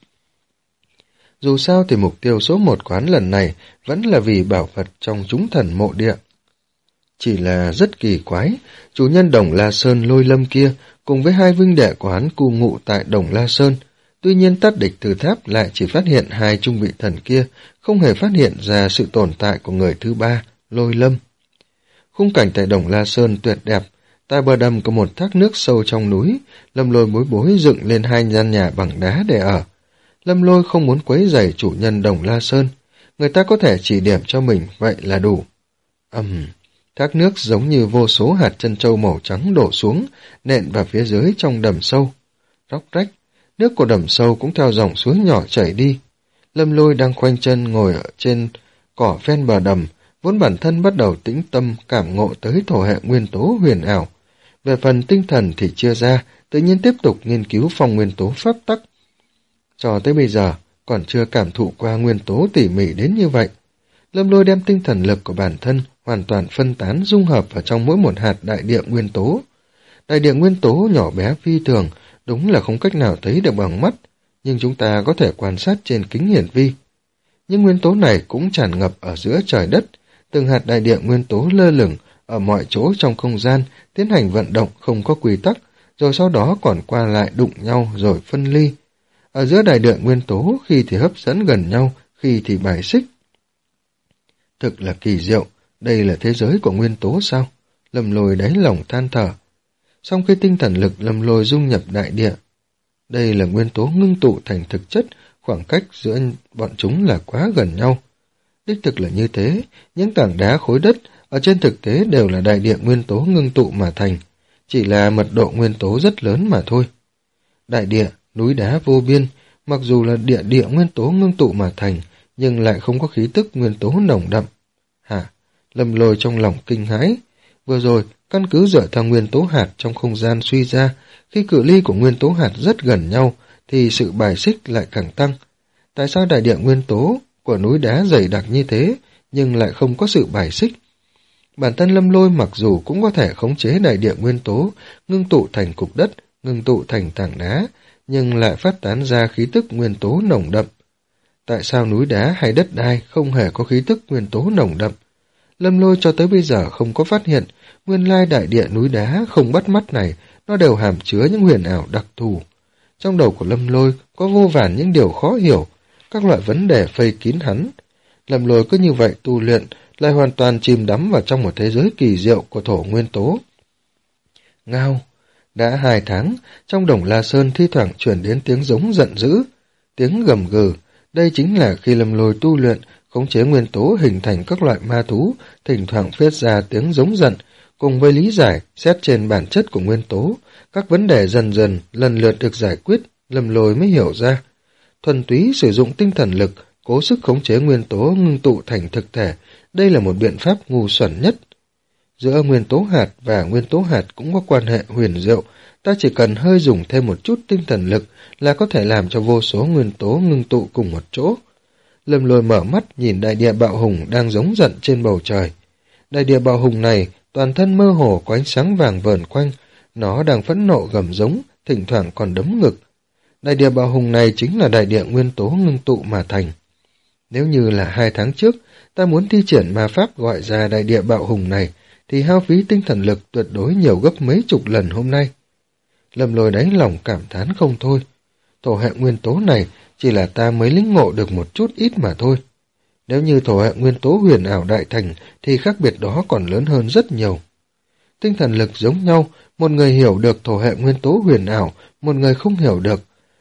Dù sao thì mục tiêu số một của hắn lần này vẫn là vì bảo vật trong chúng thần mộ địa. Chỉ là rất kỳ quái, chủ nhân Đồng La Sơn Lôi Lâm kia cùng với hai huynh đệ của hắn cư ngụ tại Đồng La Sơn. Tuy nhiên Tát Địch Từ Tháp lại chỉ phát hiện hai trung vị thần kia, không hề phát hiện ra sự tồn tại của người thứ ba, Lôi Lâm. Khung cảnh tại Đồng La Sơn tuyệt đẹp, tại bờ đầm có một thác nước sâu trong núi, Lâm Lôi bối bối dựng lên hai gian nhà bằng đá để ở. Lâm Lôi không muốn quấy rầy chủ nhân Đồng La Sơn, người ta có thể chỉ điểm cho mình, vậy là đủ. Ầm, um, thác nước giống như vô số hạt trân châu màu trắng đổ xuống, nện vào phía dưới trong đầm sâu. Róc rách, nước của đầm sâu cũng theo dòng suối nhỏ chảy đi. Lâm Lôi đang khoanh chân ngồi ở trên cỏ ven bờ đầm, vốn bản thân bắt đầu tĩnh tâm cảm ngộ tới thổ hệ nguyên tố huyền ảo. Về phần tinh thần thì chưa ra, tự nhiên tiếp tục nghiên cứu phong nguyên tố pháp tắc. Cho tới bây giờ, còn chưa cảm thụ qua nguyên tố tỉ mỉ đến như vậy. Lâm Lôi đem tinh thần lực của bản thân hoàn toàn phân tán dung hợp vào trong mỗi một hạt đại địa nguyên tố. Đại địa nguyên tố nhỏ bé phi thường, đúng là không cách nào thấy được bằng mắt, nhưng chúng ta có thể quan sát trên kính hiển vi. Nhưng nguyên tố này cũng tràn ngập ở giữa trời đất, từng hạt đại địa nguyên tố lơ lửng ở mọi chỗ trong không gian, tiến hành vận động không có quy tắc, rồi sau đó còn qua lại đụng nhau rồi phân ly. Ở giữa đại địa nguyên tố khi thì hấp dẫn gần nhau, khi thì bài xích. Thực là kỳ diệu, đây là thế giới của nguyên tố sao? Lâm Lôi đáy lòng than thở. Sau khi tinh thần lực Lâm Lôi dung nhập đại địa, đây là nguyên tố ngưng tụ thành thực chất, khoảng cách giữa bọn chúng là quá gần nhau. Đích thực là như thế, những tảng đá khối đất ở trên thực tế đều là đại địa nguyên tố ngưng tụ mà thành, chỉ là mật độ nguyên tố rất lớn mà thôi. Đại địa, núi đá vô biên, mặc dù là địa địa nguyên tố ngưng tụ mà thành, nhưng lại không có khí tức nguyên tố nồng đậm. Hả? Lâm Lôi trong lòng kinh hãi. Vừa rồi, căn cứ dựa theo nguyên tố hạt trong không gian suy ra, khi cự ly của nguyên tố hạt rất gần nhau, thì sự bài xích lại càng tăng. Tại sao đại địa nguyên tố của núi đá dày đặc như thế, nhưng lại không có sự bài xích? Bản thân Lâm Lôi mặc dù cũng có thể khống chế đại địa nguyên tố, ngưng tụ thành cục đất, ngưng tụ thành tảng đá, nhưng lại phát tán ra khí tức nguyên tố nồng đậm. Tại sao núi đá hay đất đai không hề có khí tức nguyên tố nồng đậm? Lâm Lôi cho tới bây giờ không có phát hiện, nguyên lai đại địa núi đá không bắt mắt này, nó đều hàm chứa những huyền ảo đặc thù. Trong đầu của Lâm Lôi có vô vàn những điều khó hiểu, các loại vấn đề vây kín hắn. Lâm Lôi cứ như vậy tu luyện, lại hoàn toàn chìm đắm vào trong một thế giới kỳ diệu của thổ nguyên tố. Ngao! Đã hai tháng, trong Đồng La Sơn thi thoảng truyền đến tiếng giống giận dữ, tiếng gầm gừ. Đây chính là khi Lâm Lôi tu luyện, khống chế nguyên tố hình thành các loại ma thú, thỉnh thoảng phát ra tiếng giống giận, cùng với lý giải, xét trên bản chất của nguyên tố, các vấn đề dần dần, lần lượt được giải quyết, Lâm Lôi mới hiểu ra. Thuần túy sử dụng tinh thần lực, cố sức khống chế nguyên tố ngưng tụ thành thực thể, đây là một biện pháp ngu xuẩn nhất. Giữa nguyên tố hạt và nguyên tố hạt cũng có quan hệ huyền diệu, ta chỉ cần hơi dùng thêm một chút tinh thần lực là có thể làm cho vô số nguyên tố ngưng tụ cùng một chỗ. Lâm Lôi mở mắt nhìn đại địa bạo hùng đang giống giận trên bầu trời. Đại địa bạo hùng này toàn thân mơ hồ có ánh sáng vàng vờn quanh, nó đang phẫn nộ gầm giống, thỉnh thoảng còn đấm ngực. Đại địa bạo hùng này chính là đại địa nguyên tố ngưng tụ mà thành. Nếu như là hai tháng trước, ta muốn thi triển ma pháp gọi ra đại địa bạo hùng này, thì hao phí tinh thần lực tuyệt đối nhiều gấp mấy chục lần hôm nay. Lâm Lôi đáy lòng cảm thán không thôi. Thổ hệ nguyên tố này chỉ là ta mới lĩnh ngộ được một chút ít mà thôi. Nếu như thổ hệ nguyên tố huyền ảo đại thành thì khác biệt đó còn lớn hơn rất nhiều. Tinh thần lực giống nhau, một người hiểu được thổ hệ nguyên tố huyền ảo, một người không hiểu được.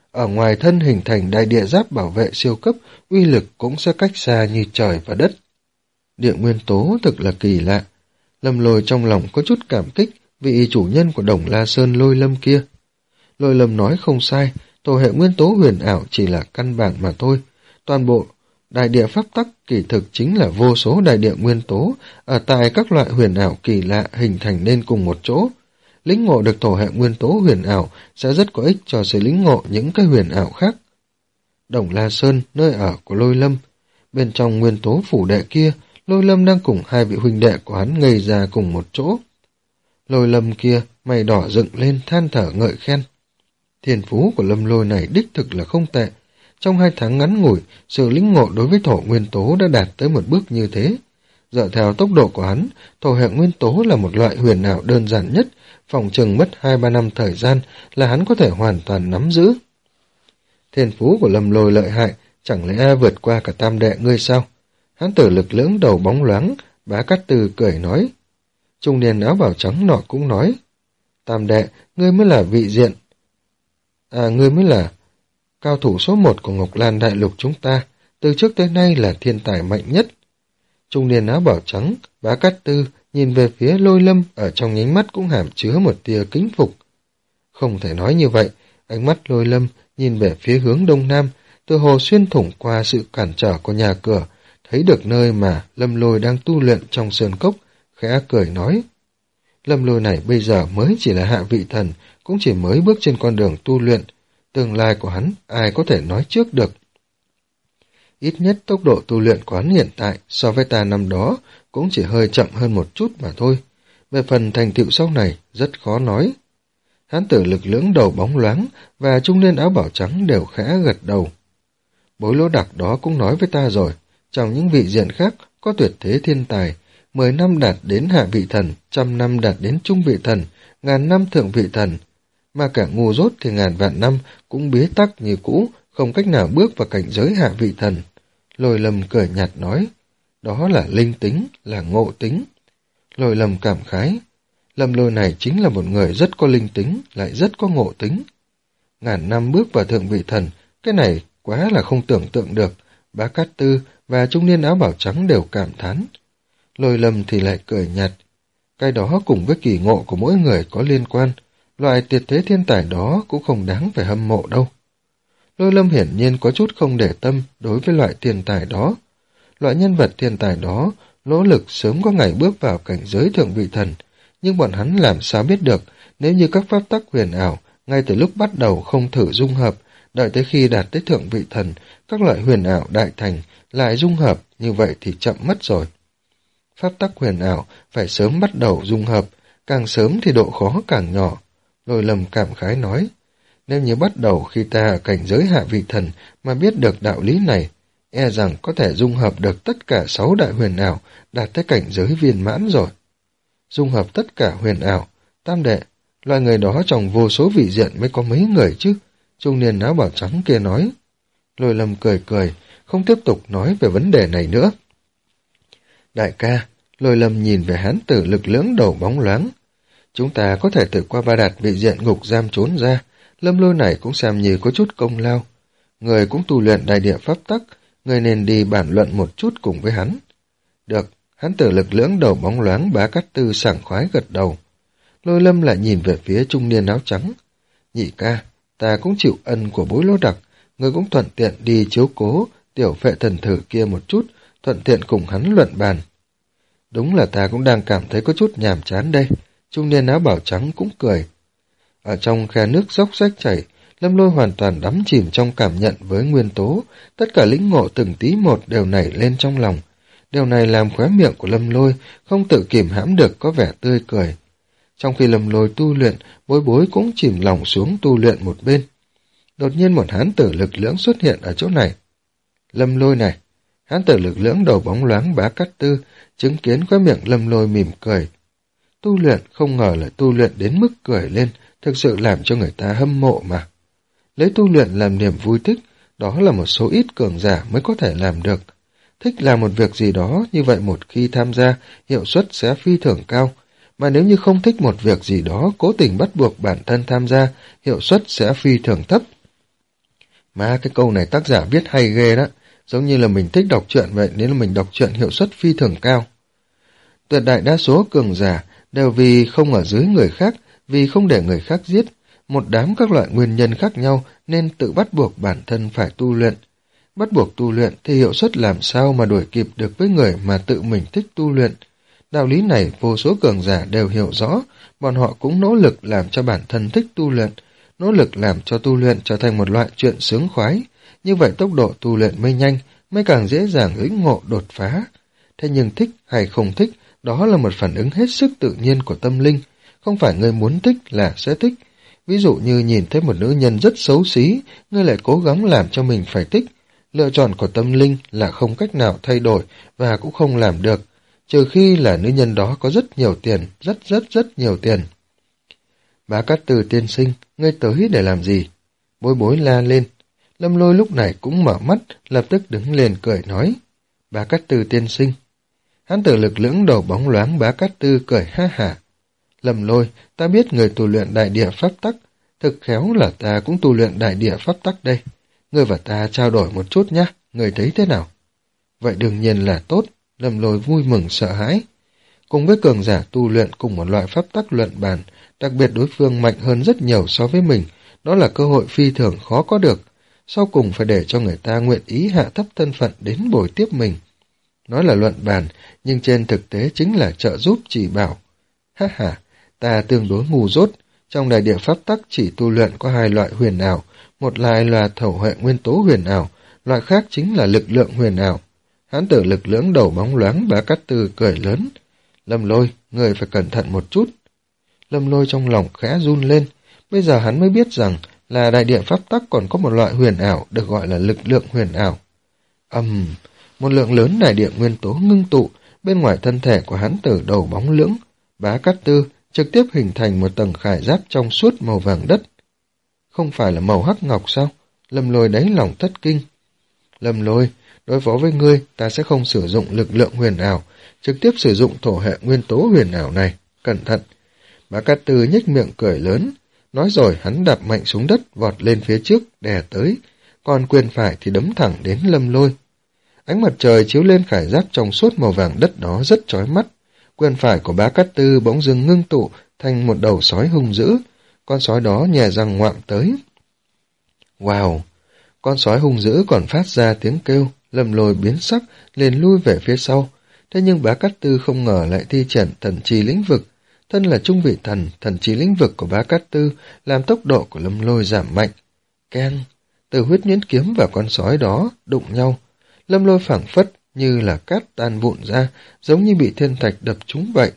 ở ngoài thân hình thành đại địa giáp bảo vệ siêu cấp, uy lực cũng sẽ cách xa như trời và đất. Địa nguyên tố thực là kỳ lạ. Lâm Lôi trong lòng có chút cảm kích vị chủ nhân của Đồng La Sơn Lôi Lâm kia. Lôi Lâm nói không sai, tổ hệ nguyên tố huyền ảo chỉ là căn bản mà thôi. Toàn bộ đại địa pháp tắc kỳ thực chính là vô số đại địa nguyên tố ở tại các loại huyền ảo kỳ lạ hình thành nên cùng một chỗ. Lĩnh ngộ được tổ hệ nguyên tố huyền ảo sẽ rất có ích cho sự lĩnh ngộ những cái huyền ảo khác. Đồng La Sơn, nơi ở của Lôi Lâm. Bên trong nguyên tố phủ đệ kia, Lôi Lâm đang cùng hai vị huynh đệ của hắn ngây ra cùng một chỗ. Lôi Lâm kia, mày đỏ dựng lên than thở ngợi khen. Thiên phú của Lâm Lôi này đích thực là không tệ. Trong hai tháng ngắn ngủi, sự lĩnh ngộ đối với thổ nguyên tố đã đạt tới một bước như thế. Dựa theo tốc độ của hắn, thổ hệ nguyên tố là một loại huyền ảo đơn giản nhất, phòng chừng mất hai ba năm thời gian là hắn có thể hoàn toàn nắm giữ. Thiên phú của Lâm Lôi lợi hại, chẳng lẽ vượt qua cả tam đệ ngươi sao? Hán tử lực lưỡng đầu bóng loáng, Bá Cát Tư cười nói. Trung niên áo bào trắng nọ cũng nói. Tam đệ, ngươi mới là vị diện. À, ngươi mới là cao thủ số một của Ngọc Lan Đại Lục chúng ta, từ trước tới nay là thiên tài mạnh nhất. Trung niên áo bào trắng, Bá Cát Tư, nhìn về phía Lôi Lâm, ở trong nhánh mắt cũng hàm chứa một tia kính phục. Không thể nói như vậy, ánh mắt Lôi Lâm nhìn về phía hướng đông nam, tựa hồ xuyên thủng qua sự cản trở của nhà cửa, thấy được nơi mà Lâm Lôi đang tu luyện trong sơn cốc, khẽ cười nói. Lâm Lôi này bây giờ mới chỉ là hạ vị thần, cũng chỉ mới bước trên con đường tu luyện, tương lai của hắn ai có thể nói trước được. Ít nhất tốc độ tu luyện của hắn hiện tại so với ta năm đó cũng chỉ hơi chậm hơn một chút mà thôi. Về phần thành tựu sau này rất khó nói. Hán tử lực lưỡng đầu bóng loáng và trung niên áo bảo trắng đều khẽ gật đầu. Bối Lỗ Đặc đó cũng nói với ta rồi, trong những vị diện khác có tuyệt thế thiên tài, mười năm đạt đến hạ vị thần, trăm năm đạt đến trung vị thần, ngàn năm thượng vị thần, mà cả ngu dốt thì ngàn vạn năm cũng bế tắc như cũ, không cách nào bước vào cảnh giới hạ vị thần. Lôi Lâm cười nhạt nói, đó là linh tính, là ngộ tính. Lôi Lâm cảm khái, Lâm Lôi này chính là một người rất có linh tính, lại rất có ngộ tính. Ngàn năm bước vào thượng vị thần, cái này quá là không tưởng tượng được. Bá Cát Tư và trung niên áo bảo trắng đều cảm thán. Lôi Lâm thì lại cười nhạt, cái đó cùng với kỳ ngộ của mỗi người có liên quan, loại tuyệt thế thiên tài đó cũng không đáng phải hâm mộ đâu. Lôi Lâm hiển nhiên có chút không để tâm đối với loại thiên tài đó. Loại nhân vật thiên tài đó nỗ lực sớm có ngày bước vào cảnh giới thượng vị thần, nhưng bọn hắn làm sao biết được nếu như các pháp tắc huyền ảo ngay từ lúc bắt đầu không thử dung hợp, đợi tới khi đạt tới thượng vị thần, các loại huyền ảo đại thành lại dung hợp, như vậy thì chậm mất rồi. Pháp tắc huyền ảo phải sớm bắt đầu dung hợp, càng sớm thì độ khó càng nhỏ. Lôi Lâm cảm khái nói, nếu như bắt đầu khi ta ở cảnh giới hạ vị thần mà biết được đạo lý này, e rằng có thể dung hợp được tất cả sáu đại huyền ảo, đạt tới cảnh giới viên mãn rồi. Dung hợp tất cả huyền ảo, tam đệ, loại người đó trong vô số vị diện mới có mấy người chứ, trung niên áo bảo trắng kia nói. Lôi Lâm cười cười, không tiếp tục nói về vấn đề này nữa. Đại ca, Lôi Lâm nhìn về hán tử lực lưỡng đầu bóng loáng. Chúng ta có thể thử qua ba đạt vị diện ngục giam trốn ra, Lâm Lôi này cũng xem như có chút công lao. Người cũng tu luyện đại địa pháp tắc, người nên đi bàn luận một chút cùng với hắn. Được, hán tử lực lưỡng đầu bóng loáng Bá Cát Tư sảng khoái gật đầu. Lôi Lâm lại nhìn về phía trung niên áo trắng. Nhị ca, ta cũng chịu ân của Bối Lỗ Đặc, người cũng thuận tiện đi chiếu cố tiểu phệ thần thử kia một chút, thuận tiện cùng hắn luận bàn. Đúng là ta cũng đang cảm thấy có chút nhàm chán đây. Trung niên áo bảo trắng cũng cười. Ở trong khe nước róc rách chảy, Lâm Lôi hoàn toàn đắm chìm trong cảm nhận với nguyên tố, tất cả lĩnh ngộ từng tí một đều nảy lên trong lòng. Điều này làm khóe miệng của Lâm Lôi không tự kìm hãm được có vẻ tươi cười. Trong khi Lâm Lôi tu luyện, Bối Bối cũng chìm lòng xuống tu luyện một bên. Đột nhiên một hán tử lực lưỡng xuất hiện ở chỗ này. Lâm Lôi này, hán tử lực lưỡng đầu bóng loáng Bá Cát Tư, chứng kiến khóe miệng Lâm Lôi mỉm cười. Tu luyện không ngờ là tu luyện đến mức cười lên, thực sự làm cho người ta hâm mộ mà. Lấy tu luyện làm niềm vui thích, đó là một số ít cường giả mới có thể làm được. Thích làm một việc gì đó, như vậy một khi tham gia, hiệu suất sẽ phi thường cao. Mà nếu như không thích một việc gì đó, cố tình bắt buộc bản thân tham gia, hiệu suất sẽ phi thường thấp. Má, cái câu này tác giả viết hay ghê đó, giống như là mình thích đọc truyện vậy, nên là mình đọc truyện hiệu suất phi thường cao. Tuyệt đại đa số cường giả đều vì không ở dưới người khác, vì không để người khác giết, một đám các loại nguyên nhân khác nhau nên tự bắt buộc bản thân phải tu luyện. Bắt buộc tu luyện thì hiệu suất làm sao mà đuổi kịp được với người mà tự mình thích tu luyện. Đạo lý này vô số cường giả đều hiểu rõ, bọn họ cũng nỗ lực làm cho bản thân thích tu luyện, nỗ lực làm cho tu luyện trở thành một loại chuyện sướng khoái, như vậy tốc độ tu luyện mới nhanh, mới càng dễ dàng lĩnh ngộ đột phá. Thế nhưng thích hay không thích, đó là một phản ứng hết sức tự nhiên của tâm linh, không phải người muốn thích là sẽ thích. Ví dụ như nhìn thấy một nữ nhân rất xấu xí, ngươi lại cố gắng làm cho mình phải thích. Lựa chọn của tâm linh là không cách nào thay đổi và cũng không làm được, trừ khi là nữ nhân đó có rất nhiều tiền, rất rất rất nhiều tiền. Bá Cát Tư tiên sinh, ngươi tới để làm gì? Bối bối la lên. Lâm Lôi lúc này cũng mở mắt, lập tức đứng lên cười nói. Bá Cát Tư tiên sinh. Hắn tử lực lưỡng đầu bóng loáng Bá Cát Tư cười ha hả. Lâm Lôi, ta biết người tu luyện đại địa pháp tắc, thực khéo là ta cũng tu luyện đại địa pháp tắc đây. Ngươi và ta trao đổi một chút nhé, ngươi thấy thế nào? Vậy đương nhiên là tốt, Lâm Lôi vui mừng sợ hãi. Cùng với cường giả tu luyện cùng một loại pháp tắc luận bàn, đặc biệt đối phương mạnh hơn rất nhiều so với mình, đó là cơ hội phi thường khó có được. Sau cùng phải để cho người ta nguyện ý hạ thấp thân phận đến bồi tiếp mình. Nói là luận bàn, nhưng trên thực tế chính là trợ giúp chỉ bảo. Ha ha, ta tương đối ngu dốt, trong đại địa pháp tắc chỉ tu luyện có hai loại huyền ảo, một loại là thổ hệ nguyên tố huyền ảo, loại khác chính là lực lượng huyền ảo. Hán tử lực lưỡng đầu bóng loáng Bá Cát Tư cười lớn. Lâm Lôi, người phải cẩn thận một chút. Lâm Lôi trong lòng khẽ run lên, bây giờ hắn mới biết rằng là đại địa pháp tắc còn có một loại huyền ảo được gọi là lực lượng huyền ảo. Ầm, um, một lượng lớn đại địa nguyên tố ngưng tụ bên ngoài thân thể của hắn tử đầu bóng lưỡng, Bá Cát Tư trực tiếp hình thành một tầng khải giáp trong suốt màu vàng đất. Không phải là màu hắc ngọc sao? Lâm Lôi đáy lòng thất kinh. Lâm Lôi, đối phó với ngươi, ta sẽ không sử dụng lực lượng huyền ảo, trực tiếp sử dụng thổ hệ nguyên tố huyền ảo này. Cẩn thận. Bá Cát Tư nhếch miệng cười lớn, nói rồi hắn đạp mạnh xuống đất, vọt lên phía trước, đè tới, còn quyền phải thì đấm thẳng đến Lâm Lôi. Ánh mặt trời chiếu lên khải giáp trong suốt màu vàng đất đó rất chói mắt. Quyền phải của Bá Cát Tư bỗng dưng ngưng tụ thành một đầu sói hung dữ, con sói đó nhè răng ngoạm tới. Wow! Con sói hung dữ còn phát ra tiếng kêu, Lâm Lôi biến sắc, liền lui về phía sau. Thế nhưng Bá Cát Tư không ngờ lại thi triển thần chi lĩnh vực. Thân là trung vị thần, thần chi lĩnh vực của Bá Cát Tư làm tốc độ của Lâm Lôi giảm mạnh. Keng! Từ huyết nhuyễn kiếm và con sói đó đụng nhau. Lâm Lôi phảng phất như là cát tan vụn ra, giống như bị thiên thạch đập trúng vậy.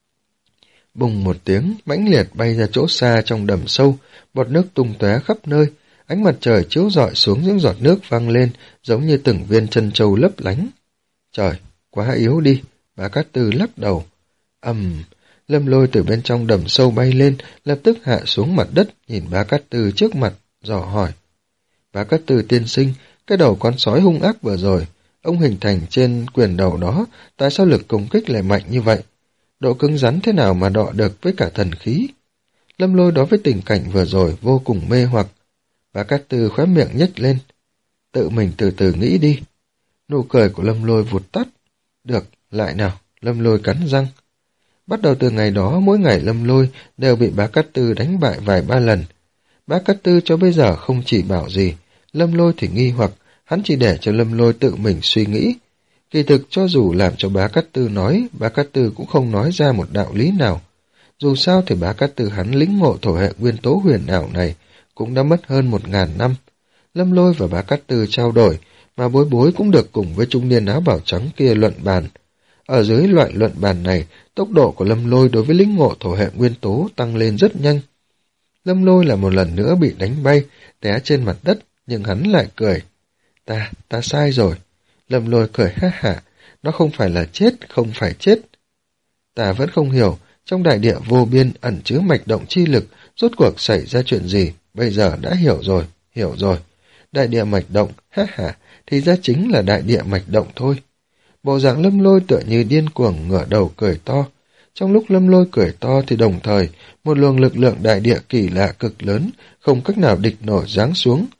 Bùng một tiếng, mãnh liệt bay ra chỗ xa trong đầm sâu, bọt nước tung tóe khắp nơi, ánh mặt trời chiếu rọi xuống những giọt nước văng lên, giống như từng viên chân châu lấp lánh. Trời, quá yếu đi, Bá Cát Tư lắc đầu. Ầm, um, Lâm Lôi từ bên trong đầm sâu bay lên, lập tức hạ xuống mặt đất, nhìn Bá Cát Tư trước mặt, dò hỏi. Bá Cát Tư tiên sinh, cái đầu con sói hung ác vừa rồi, ông hình thành trên quyền đầu đó, tại sao lực công kích lại mạnh như vậy? Độ cứng rắn thế nào mà đọ được với cả thần khí? Lâm Lôi đối với tình cảnh vừa rồi vô cùng mê hoặc. Bá Cát Tư khóe miệng nhếch lên. Tự mình từ từ nghĩ đi. Nụ cười của Lâm Lôi vụt tắt. Được, lại nào, Lâm Lôi cắn răng. Bắt đầu từ ngày đó, mỗi ngày Lâm Lôi đều bị Bá Cát Tư đánh bại vài ba lần. Bá Cát Tư cho bây giờ không chỉ bảo gì, Lâm Lôi thì nghi hoặc, hắn chỉ để cho Lâm Lôi tự mình suy nghĩ. Kỳ thực cho dù làm cho Bá Cát Tư nói, Bá Cát Tư cũng không nói ra một đạo lý nào. Dù sao thì Bá Cát Tư hắn lĩnh ngộ thổ hệ nguyên tố huyền ảo này cũng đã mất hơn một ngàn năm. Lâm Lôi và Bá Cát Tư trao đổi, mà Bối Bối cũng được cùng với trung niên áo bảo trắng kia luận bàn. Ở dưới loại luận bàn này, tốc độ của Lâm Lôi đối với lĩnh ngộ thổ hệ nguyên tố tăng lên rất nhanh. Lâm Lôi là một lần nữa bị đánh bay, té trên mặt đất, nhưng hắn lại cười. Ta, ta sai rồi. Lâm Lôi cười ha hả, nó không phải là chết, không phải chết. Ta vẫn không hiểu, trong đại địa vô biên ẩn chứa mạch động chi lực, rốt cuộc xảy ra chuyện gì, bây giờ đã hiểu rồi, hiểu rồi. Đại địa mạch động, ha hả, thì ra chính là đại địa mạch động thôi. Bộ dạng Lâm Lôi tựa như điên cuồng ngửa đầu cười to. Trong lúc Lâm Lôi cười to thì đồng thời, một luồng lực lượng đại địa kỳ lạ cực lớn, không cách nào địch nổi giáng xuống.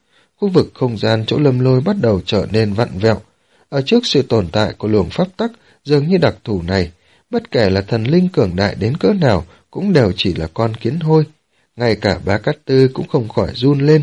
khu vực không gian chỗ Lâm Lôi bắt đầu trở nên vặn vẹo. Ở trước sự tồn tại của luồng pháp tắc dường như đặc thù này, bất kể là thần linh cường đại đến cỡ nào cũng đều chỉ là con kiến hôi. Ngay cả Bá Cát Tư cũng không khỏi run lên.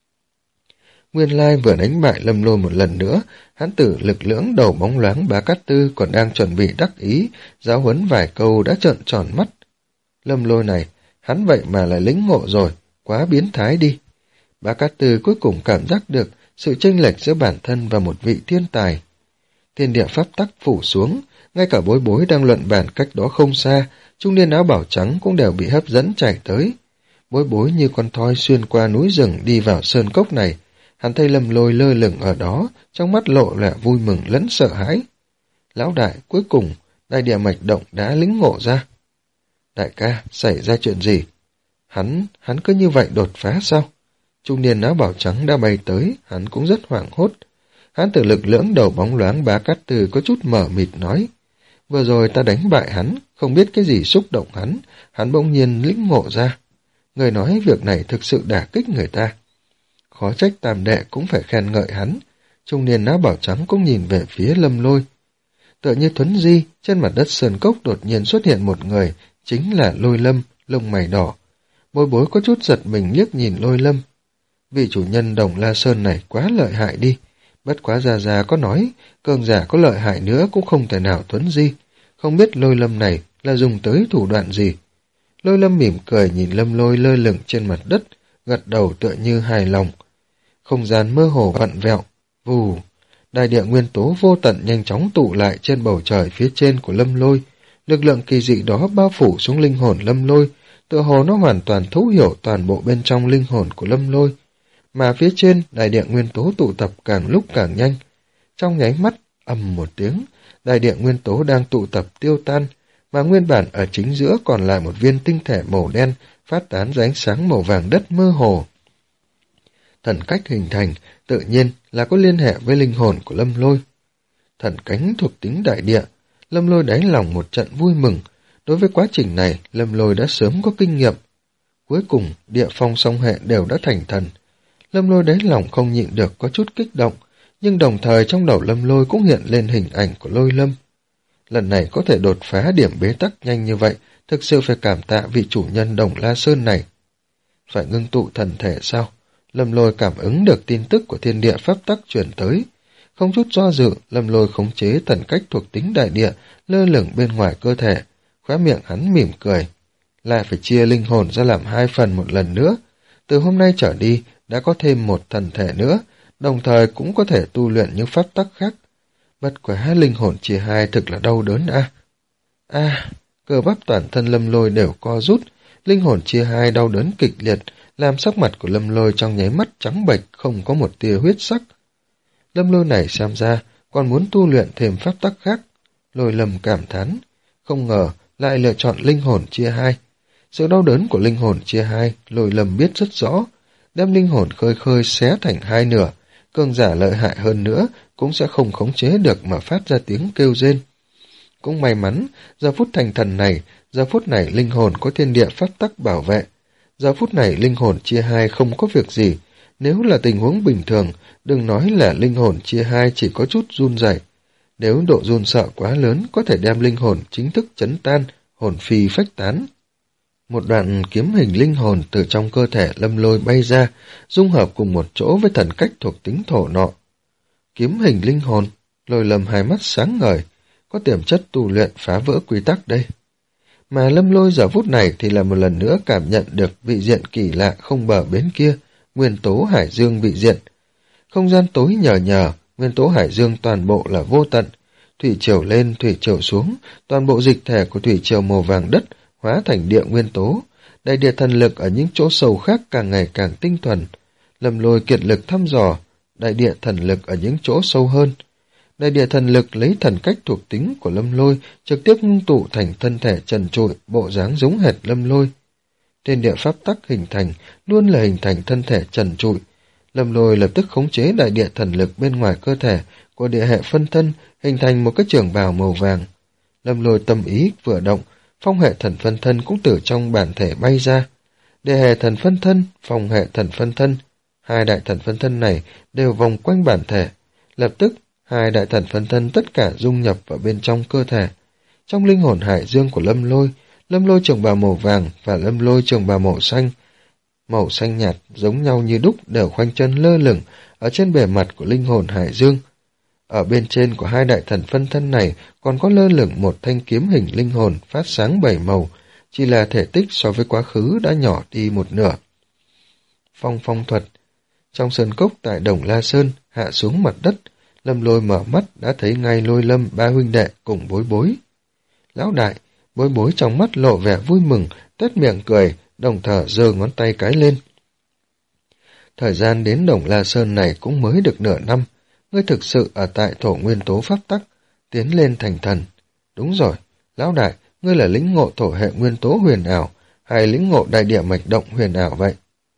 Nguyên lai vừa đánh bại Lâm Lôi một lần nữa, hán tử lực lưỡng đầu bóng loáng Bá Cát Tư còn đang chuẩn bị đắc ý, giáo huấn vài câu đã trợn tròn mắt. Lâm Lôi này, hắn vậy mà lại lĩnh ngộ rồi, quá biến thái đi. Bá Cát Tư cuối cùng cảm giác được sự chênh lệch giữa bản thân và một vị thiên tài. Thiên địa pháp tắc phủ xuống, ngay cả Bối Bối đang luận bàn cách đó không xa, trung niên áo bảo trắng cũng đều bị hấp dẫn chạy tới. Bối Bối như con thoi xuyên qua núi rừng đi vào sơn cốc này, hắn thấy Lâm Lôi lơ lửng ở đó, trong mắt lộ là vui mừng lẫn sợ hãi. Lão đại, cuối cùng, đại địa mạch động đã lĩnh ngộ ra. Đại ca, xảy ra chuyện gì? Hắn, hắn cứ như vậy đột phá sao? Trung niên áo bảo trắng đã bay tới, hắn cũng rất hoảng hốt. Hắn tử lực lưỡng đầu bóng loáng Bá Cát Tư có chút mở mịt nói. Vừa rồi ta đánh bại hắn, không biết cái gì xúc động hắn, hắn bỗng nhiên lĩnh ngộ ra. Người nói việc này thực sự đả kích người ta. Khó trách Tam đệ cũng phải khen ngợi hắn. Trung niên áo bảo trắng cũng nhìn về phía Lâm Lôi. Tựa như thuấn di, trên mặt đất sơn cốc đột nhiên xuất hiện một người, chính là Lôi Lâm, lông mày đỏ. Bối Bối có chút giật mình liếc nhìn Lôi Lâm. Vị chủ nhân Đồng La Sơn này quá lợi hại đi. Bất quá Gia Gia có nói, cường giả có lợi hại nữa cũng không thể nào thuấn di. Không biết Lôi Lâm này là dùng tới thủ đoạn gì. Lôi Lâm mỉm cười nhìn Lâm Lôi lơ lửng trên mặt đất, gật đầu tựa như hài lòng. Không gian mơ hồ vặn vẹo, vù. Đại địa nguyên tố vô tận nhanh chóng tụ lại trên bầu trời phía trên của Lâm Lôi. Lực lượng kỳ dị đó bao phủ xuống linh hồn Lâm Lôi, tựa hồ nó hoàn toàn thấu hiểu toàn bộ bên trong linh hồn của Lâm Lôi. Mà phía trên, đại địa nguyên tố tụ tập càng lúc càng nhanh. Trong nháy mắt, ầm một tiếng, đại địa nguyên tố đang tụ tập tiêu tan, mà nguyên bản ở chính giữa còn lại một viên tinh thể màu đen phát tán ra ánh sáng màu vàng đất mơ hồ. Thần cách hình thành, tự nhiên là có liên hệ với linh hồn của Lâm Lôi. Thần cánh thuộc tính đại địa, Lâm Lôi đáy lòng một trận vui mừng. Đối với quá trình này, Lâm Lôi đã sớm có kinh nghiệm. Cuối cùng, địa phong song hệ đều đã thành thần. Lâm Lôi đáy lòng không nhịn được có chút kích động, nhưng đồng thời trong đầu Lâm Lôi cũng hiện lên hình ảnh của Lôi Lâm. Lần này có thể đột phá điểm bế tắc nhanh như vậy, thực sự phải cảm tạ vị chủ nhân Đồng La Sơn này. Phải ngưng tụ thần thể sao? Lâm Lôi cảm ứng được tin tức của thiên địa pháp tắc truyền tới. Không chút do dự, Lâm Lôi khống chế thần cách thuộc tính đại địa lơ lửng bên ngoài cơ thể. Khóe miệng hắn mỉm cười. Lại phải chia linh hồn ra làm hai phần một lần nữa. Từ hôm nay trở đi, đã có thêm một thần thể nữa, đồng thời cũng có thể tu luyện những pháp tắc khác. Bất quá linh hồn chia hai thực là đau đớn à. À, cơ bắp toàn thân Lâm Lôi đều co rút, linh hồn chia hai đau đớn kịch liệt, làm sắc mặt của Lâm Lôi trong nháy mắt trắng bệch, không có một tia huyết sắc. Lâm Lôi này xem ra còn muốn tu luyện thêm pháp tắc khác. Lôi Lâm cảm thán, không ngờ lại lựa chọn linh hồn chia hai. Sự đau đớn của linh hồn chia hai, Lôi Lâm biết rất rõ, đem linh hồn khơi khơi xé thành hai nửa, cường giả lợi hại hơn nữa cũng sẽ không khống chế được mà phát ra tiếng kêu rên. Cũng may mắn, giờ phút thành thần này, giờ phút này linh hồn có thiên địa pháp tắc bảo vệ. Giờ phút này linh hồn chia hai không có việc gì, nếu là tình huống bình thường, đừng nói là linh hồn chia hai chỉ có chút run rẩy. Nếu độ run sợ quá lớn có thể đem linh hồn chính thức chấn tan, hồn phi phách tán. Một đoạn kiếm hình linh hồn từ trong cơ thể Lâm Lôi bay ra, dung hợp cùng một chỗ với thần cách thuộc tính thổ nọ. Kiếm hình linh hồn, Lôi Lâm hai mắt sáng ngời, có tiềm chất tu luyện phá vỡ quy tắc đây. Mà Lâm Lôi giờ phút này thì là một lần nữa cảm nhận được vị diện kỳ lạ không bờ bến kia, nguyên tố hải dương vị diện. Không gian tối nhờ nhờ, nguyên tố hải dương toàn bộ là vô tận, thủy triều lên, thủy triều xuống, toàn bộ dịch thể của thủy triều màu vàng đất hóa thành địa nguyên tố. Đại địa thần lực ở những chỗ sâu khác càng ngày càng tinh thuần. Lâm Lôi kiệt lực thăm dò đại địa thần lực ở những chỗ sâu hơn. Đại địa thần lực lấy thần cách thuộc tính của Lâm Lôi trực tiếp ngưng tụ thành thân thể trần trụi, bộ dáng giống hệt Lâm Lôi. Thiên địa pháp tắc hình thành luôn là hình thành thân thể trần trụi. Lâm Lôi lập tức khống chế đại địa thần lực bên ngoài cơ thể của địa hệ phân thân, hình thành một cái trường bào màu vàng. Lâm Lôi tâm ý vừa động, phong hệ thần phân thân cũng từ trong bản thể bay ra. Địa hệ thần phân thân, phong hệ thần phân thân, hai đại thần phân thân này đều vòng quanh bản thể. Lập tức, hai đại thần phân thân tất cả dung nhập vào bên trong cơ thể. Trong linh hồn hải dương của Lâm Lôi, Lâm Lôi trường bào màu vàng và Lâm Lôi trường bào màu xanh, màu xanh nhạt giống nhau như đúc đều khoanh chân lơ lửng ở trên bề mặt của linh hồn hải dương. Ở bên trên của hai đại thần phân thân này còn có lơ lửng một thanh kiếm hình linh hồn phát sáng bảy màu, chỉ là thể tích so với quá khứ đã nhỏ đi một nửa. Phong phong thuật. Trong sơn cốc tại Đồng La Sơn hạ xuống mặt đất, Lâm Lôi mở mắt đã thấy ngay Lôi Lâm ba huynh đệ cùng Bối Bối. Lão đại, Bối Bối trong mắt lộ vẻ vui mừng, tét miệng cười, đồng thời giơ ngón tay cái lên. Thời gian đến Đồng La Sơn này cũng mới được nửa năm, ngươi thực sự ở tại thổ nguyên tố pháp tắc, tiến lên thành thần. Đúng rồi, lão đại, ngươi là lĩnh ngộ thổ hệ nguyên tố huyền ảo, hay lĩnh ngộ đại địa mạch động huyền ảo vậy?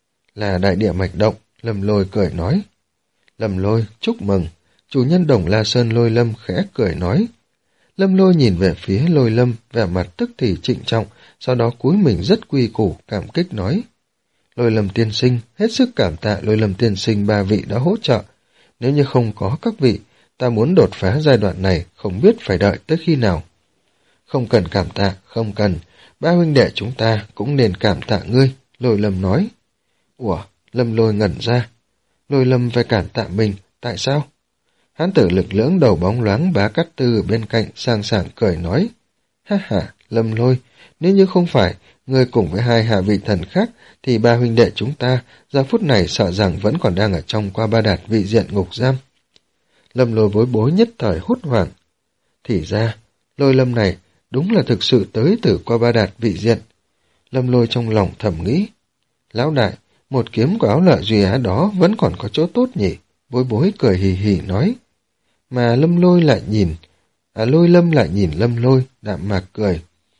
Là đại địa mạch động, Lâm Lôi cười nói. Lâm Lôi, chúc mừng. Chủ nhân Đồng La Sơn Lôi Lâm khẽ cười nói. Lâm Lôi nhìn về phía Lôi Lâm, vẻ mặt tức thì trịnh trọng, sau đó cúi mình rất quy củ, cảm kích nói. Lôi Lâm tiên sinh, hết sức cảm tạ Lôi Lâm tiên sinh ba vị đã hỗ trợ. Nếu như không có các vị, ta muốn đột phá giai đoạn này, không biết phải đợi tới khi nào. Không cần cảm tạ, không cần. Ba huynh đệ chúng ta cũng nên cảm tạ ngươi, Lôi Lâm nói. Ủa, Lâm Lôi ngẩn ra. Lôi Lâm phải cảm tạ mình, tại sao? Hán tử lực lưỡng đầu bóng loáng Bá Cát Tư bên cạnh sang sảng cười nói. Ha ha, Lâm Lôi, nếu như không phải, ngươi cùng với hai hạ vị thần khác, thì ba huynh đệ chúng ta, giờ phút này sợ rằng vẫn còn đang ở trong Qua Ba Đạt vị diện ngục giam. Lâm Lôi Bối Bối nhất thời hốt hoảng. Thì ra, Lôi Lâm này đúng là thực sự tới từ Qua Ba Đạt vị diện. Lâm Lôi trong lòng thầm nghĩ. Lão đại, một kiếm của Áo Lợi Duy Á đó vẫn còn có chỗ tốt nhỉ? Bối Bối cười hì hì nói. Mà Lâm Lôi lại nhìn, à Lôi Lâm lại nhìn Lâm Lôi, đạm mạc cười.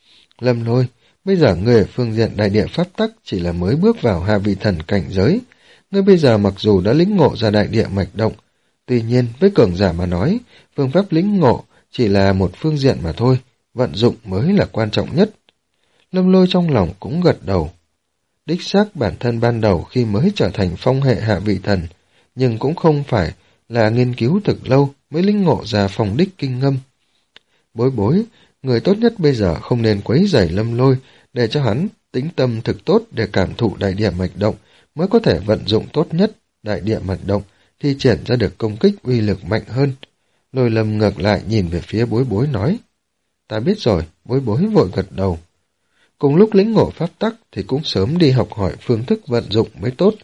Lâm Lôi, bây giờ ngươi ở phương diện đại địa pháp tắc chỉ là mới bước vào hạ vị thần cảnh giới. Ngươi bây giờ mặc dù đã lĩnh ngộ ra đại địa mạch động, tuy nhiên với cường giả mà nói, phương pháp lĩnh ngộ chỉ là một phương diện mà thôi, vận dụng mới là quan trọng nhất. Lâm Lôi trong lòng cũng gật đầu. Đích xác bản thân ban đầu khi mới trở thành phong hệ hạ vị thần, nhưng cũng không phải là nghiên cứu thực lâu mới lĩnh ngộ ra phong đích kinh ngâm. Bối Bối, người tốt nhất bây giờ không nên quấy rầy Lâm Lôi, để cho hắn tĩnh tâm thực tốt để cảm thụ đại địa mạch động, mới có thể vận dụng tốt nhất đại địa mạch động, thi triển ra được công kích uy lực mạnh hơn. Lôi Lâm ngược lại nhìn về phía Bối Bối nói. Ta biết rồi, Bối Bối vội gật đầu. Cùng lúc lĩnh ngộ pháp tắc thì cũng sớm đi học hỏi phương thức vận dụng mới tốt.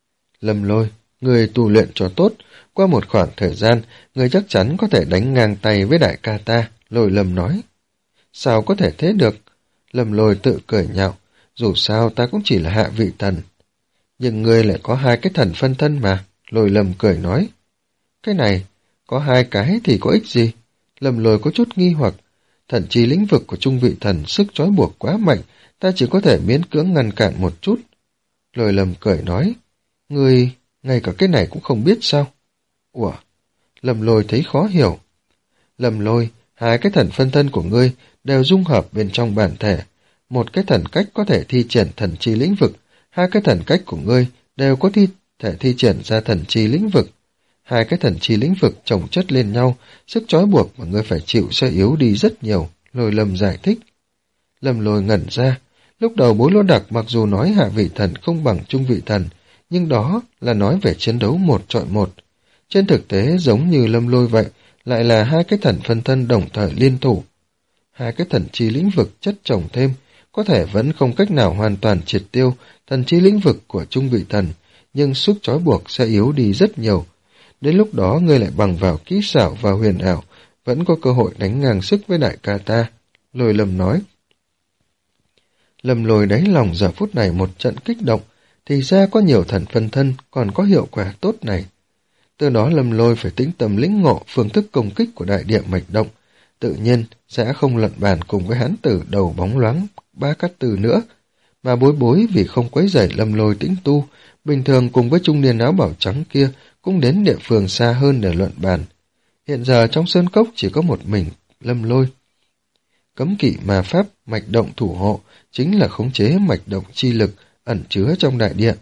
Lâm Lôi, người tu luyện cho tốt, qua một khoảng thời gian, người chắc chắn có thể đánh ngang tay với đại ca ta, Lôi Lâm nói. Sao có thể thế được? Lâm Lôi tự cười nhạo, dù sao ta cũng chỉ là hạ vị thần. Nhưng ngươi lại có hai cái thần phân thân mà, Lôi Lâm cười nói. Cái này, có hai cái thì có ích gì? Lâm Lôi có chút nghi hoặc. Thần chi lĩnh vực của trung vị thần sức trói buộc quá mạnh, ta chỉ có thể miễn cưỡng ngăn cản một chút. Lôi Lâm cười nói, ngươi, ngay cả cái này cũng không biết sao? Ủa? Lâm Lôi thấy khó hiểu. Lâm Lôi, hai cái thần phân thân của ngươi đều dung hợp bên trong bản thể. Một cái thần cách có thể thi triển thần chi lĩnh vực, hai cái thần cách của ngươi đều có thi thể thi triển ra thần chi lĩnh vực. Hai cái thần chi lĩnh vực chồng chất lên nhau, sức trói buộc mà ngươi phải chịu sẽ yếu đi rất nhiều, Lôi Lâm giải thích. Lâm Lôi ngẩn ra, lúc đầu Bối Lô Đặc mặc dù nói hạ vị thần không bằng trung vị thần, nhưng đó là nói về chiến đấu một chọi một. Trên thực tế giống như Lâm Lôi vậy, lại là hai cái thần phân thân đồng thời liên thủ. Hai cái thần chi lĩnh vực chất chồng thêm, có thể vẫn không cách nào hoàn toàn triệt tiêu thần chi lĩnh vực của trung vị thần, nhưng sức trói buộc sẽ yếu đi rất nhiều. Đến lúc đó ngươi lại bằng vào kỹ xảo và huyền ảo, vẫn có cơ hội đánh ngang sức với đại ca ta, Lôi Lâm nói. Lâm Lôi đáy lòng giờ phút này một trận kích động, thì ra có nhiều thần phân thân còn có hiệu quả tốt này. Từ đó Lâm Lôi phải tĩnh tâm lĩnh ngộ phương thức công kích của đại địa mạch động, tự nhiên sẽ không lận bàn cùng với hán tử đầu bóng loáng Bá Cát Tư nữa, mà Bối Bối vì không quấy rầy Lâm Lôi tĩnh tu, bình thường cùng với trung niên áo bảo trắng kia cũng đến địa phương xa hơn để luận bàn. Hiện giờ trong sơn cốc chỉ có một mình Lâm Lôi. Cấm kỵ ma pháp mạch động thủ hộ chính là khống chế mạch động chi lực ẩn chứa trong đại địa.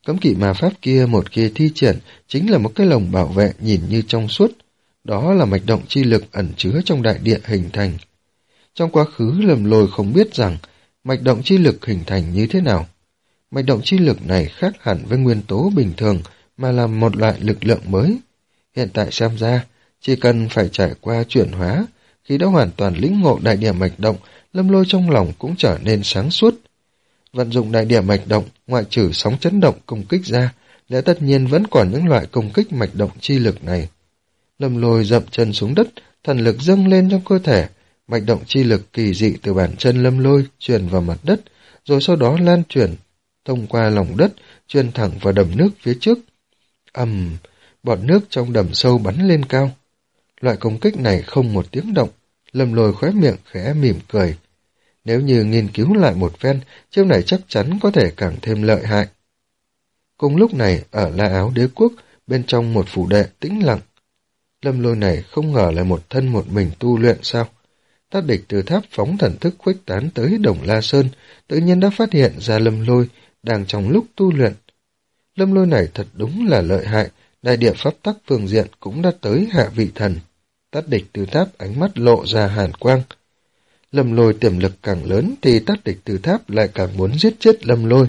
Cấm kỵ ma pháp kia một khi thi triển chính là một cái lồng bảo vệ nhìn như trong suốt. Đó là mạch động chi lực ẩn chứa trong đại địa hình thành. Trong quá khứ Lâm Lôi không biết rằng mạch động chi lực hình thành như thế nào. Mạch động chi lực này khác hẳn với nguyên tố bình thường mà là một loại lực lượng mới. Hiện tại xem ra, chỉ cần phải trải qua chuyển hóa, khi đã hoàn toàn lĩnh ngộ đại địa mạch động, Lâm Lôi trong lòng cũng trở nên sáng suốt. Vận dụng đại địa mạch động, ngoại trừ sóng chấn động công kích ra, lẽ tất nhiên vẫn còn những loại công kích mạch động chi lực này. Lâm Lôi dậm chân xuống đất, thần lực dâng lên trong cơ thể, mạch động chi lực kỳ dị từ bàn chân Lâm Lôi truyền vào mặt đất, rồi sau đó lan truyền thông qua lòng đất, truyền thẳng vào đầm nước phía trước. Ầm, um, bọt nước trong đầm sâu bắn lên cao. Loại công kích này không một tiếng động, Lâm Lôi khóe miệng khẽ mỉm cười. Nếu như nghiên cứu lại một phen, chiêu này chắc chắn có thể càng thêm lợi hại. Cùng lúc này, ở La Áo Đế Quốc, bên trong một phủ đệ tĩnh lặng. Lâm Lôi này không ngờ là một thân một mình tu luyện sao? Tát Địch từ tháp phóng thần thức khuếch tán tới Đồng La Sơn, tự nhiên đã phát hiện ra Lâm Lôi đang trong lúc tu luyện. Lâm Lôi này thật đúng là lợi hại, đại địa pháp tắc phương diện cũng đã tới hạ vị thần. Tát Địch từ tháp ánh mắt lộ ra hàn quang. Lâm Lôi tiềm lực càng lớn thì Tát Địch từ tháp lại càng muốn giết chết Lâm Lôi.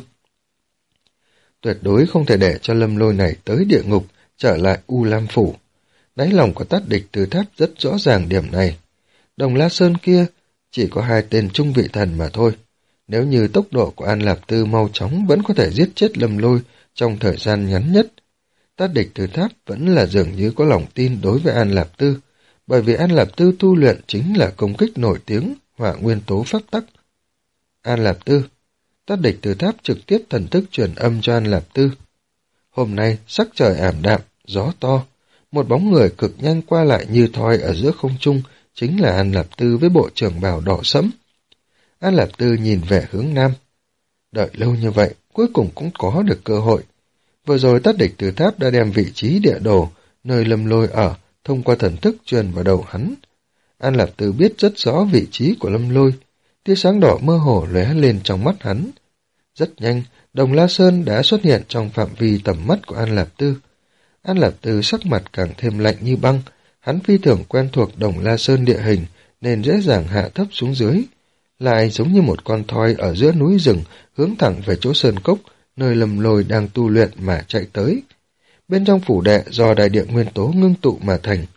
Tuyệt đối không thể để cho Lâm Lôi này tới địa ngục, trở lại U Lam Phủ. Đáy lòng của Tát Địch từ tháp rất rõ ràng điểm này. Đồng La Sơn kia chỉ có hai tên trung vị thần mà thôi. Nếu như tốc độ của An Lạp Tư mau chóng vẫn có thể giết chết Lâm Lôi trong thời gian ngắn nhất. Tát Địch từ tháp vẫn là dường như có lòng tin đối với An Lạp Tư, bởi vì An Lạp Tư tu luyện chính là công kích nổi tiếng hỏa nguyên tố pháp tắc. An Lạp Tư, Tát Địch từ tháp trực tiếp thần thức truyền âm cho An Lạp Tư. Hôm nay sắc trời ảm đạm, gió to, một bóng người cực nhanh qua lại như thoi ở giữa không trung, chính là An Lạp Tư với bộ trưởng bào đỏ sẫm. An Lạp Tư nhìn về hướng nam. Đợi lâu như vậy, cuối cùng cũng có được cơ hội. Vừa rồi Tát Địch từ tháp đã đem vị trí địa đồ, nơi Lâm Lôi ở, thông qua thần thức truyền vào đầu hắn. An Lạp Tư biết rất rõ vị trí của Lâm Lôi, tia sáng đỏ mơ hồ lóe lên trong mắt hắn. Rất nhanh, Đồng La Sơn đã xuất hiện trong phạm vi tầm mắt của An Lạp Tư. An Lạp Tư sắc mặt càng thêm lạnh như băng, hắn phi thường quen thuộc Đồng La Sơn địa hình nên dễ dàng hạ thấp xuống dưới, lại giống như một con thoi ở giữa núi rừng hướng thẳng về chỗ sơn cốc, nơi Lâm Lôi đang tu luyện mà chạy tới. Bên trong phủ đệ do đại địa nguyên tố ngưng tụ mà thành.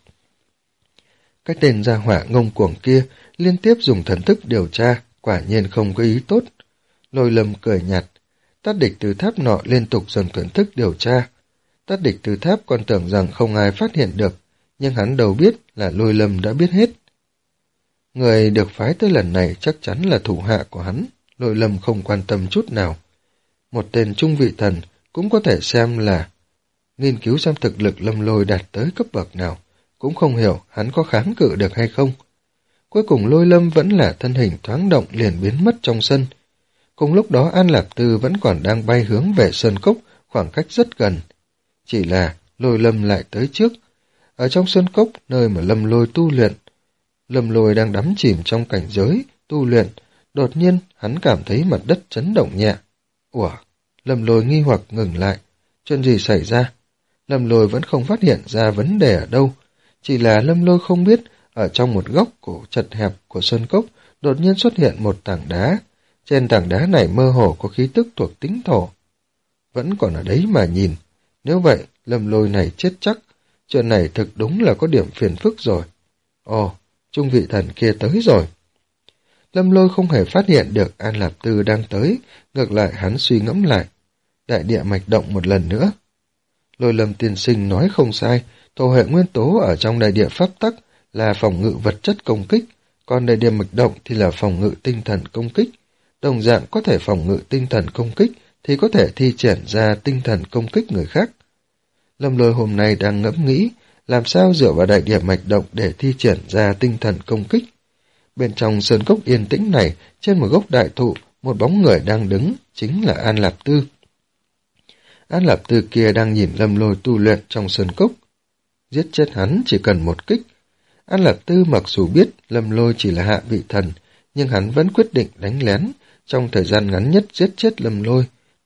Cái tên gia hỏa ngông cuồng kia liên tiếp dùng thần thức điều tra, quả nhiên không có ý tốt. Lôi Lâm cười nhạt, Tát Địch từ tháp nọ liên tục dùng thần thức điều tra. Tát Địch từ tháp còn tưởng rằng không ai phát hiện được, nhưng hắn đâu biết là Lôi Lâm đã biết hết. Người được phái tới lần này chắc chắn là thủ hạ của hắn, Lôi Lâm không quan tâm chút nào. Một tên trung vị thần cũng có thể xem là nghiên cứu xem thực lực Lâm Lôi đạt tới cấp bậc nào, cũng không hiểu hắn có kháng cự được hay không. Cuối cùng Lôi Lâm vẫn là thân hình thoáng động liền biến mất trong sân. Cùng lúc đó An Lạp Tư vẫn còn đang bay hướng về sơn cốc, khoảng cách rất gần. Chỉ là Lôi Lâm lại tới trước. Ở trong sơn cốc, nơi mà Lâm Lôi tu luyện, Lâm Lôi đang đắm chìm trong cảnh giới tu luyện, đột nhiên hắn cảm thấy mặt đất chấn động nhẹ. Ủa, Lâm Lôi nghi hoặc ngừng lại. Chuyện gì xảy ra? Lâm Lôi vẫn không phát hiện ra vấn đề ở đâu. Chỉ là Lâm Lôi không biết, ở trong một góc cổ chật hẹp của sơn cốc, đột nhiên xuất hiện một tảng đá. Trên tảng đá này mơ hồ có khí tức thuộc tính thổ. Vẫn còn ở đấy mà nhìn. Nếu vậy, Lâm Lôi này chết chắc. Chuyện này thực đúng là có điểm phiền phức rồi. Ồ, trung vị thần kia tới rồi. Lâm Lôi không hề phát hiện được An Lạp Tư đang tới, ngược lại hắn suy ngẫm lại. Đại địa mạch động một lần nữa. Lôi Lâm tiên sinh nói không sai, thổ hệ nguyên tố ở trong đại địa pháp tắc là phòng ngự vật chất công kích, còn đại địa mạch động thì là phòng ngự tinh thần công kích. Đồng dạng có thể phòng ngự tinh thần công kích thì có thể thi triển ra tinh thần công kích người khác. Lâm Lôi hôm nay đang ngẫm nghĩ làm sao dựa vào đại địa mạch động để thi triển ra tinh thần công kích. Bên trong sơn cốc yên tĩnh này, trên một gốc đại thụ, một bóng người đang đứng, chính là An Lạp Tư. An Lạp Tư kia đang nhìn Lâm Lôi tu luyện trong sơn cốc. Giết chết hắn chỉ cần một kích. An Lạp Tư mặc dù biết Lâm Lôi chỉ là hạ vị thần, nhưng hắn vẫn quyết định đánh lén, trong thời gian ngắn nhất giết chết Lâm Lôi,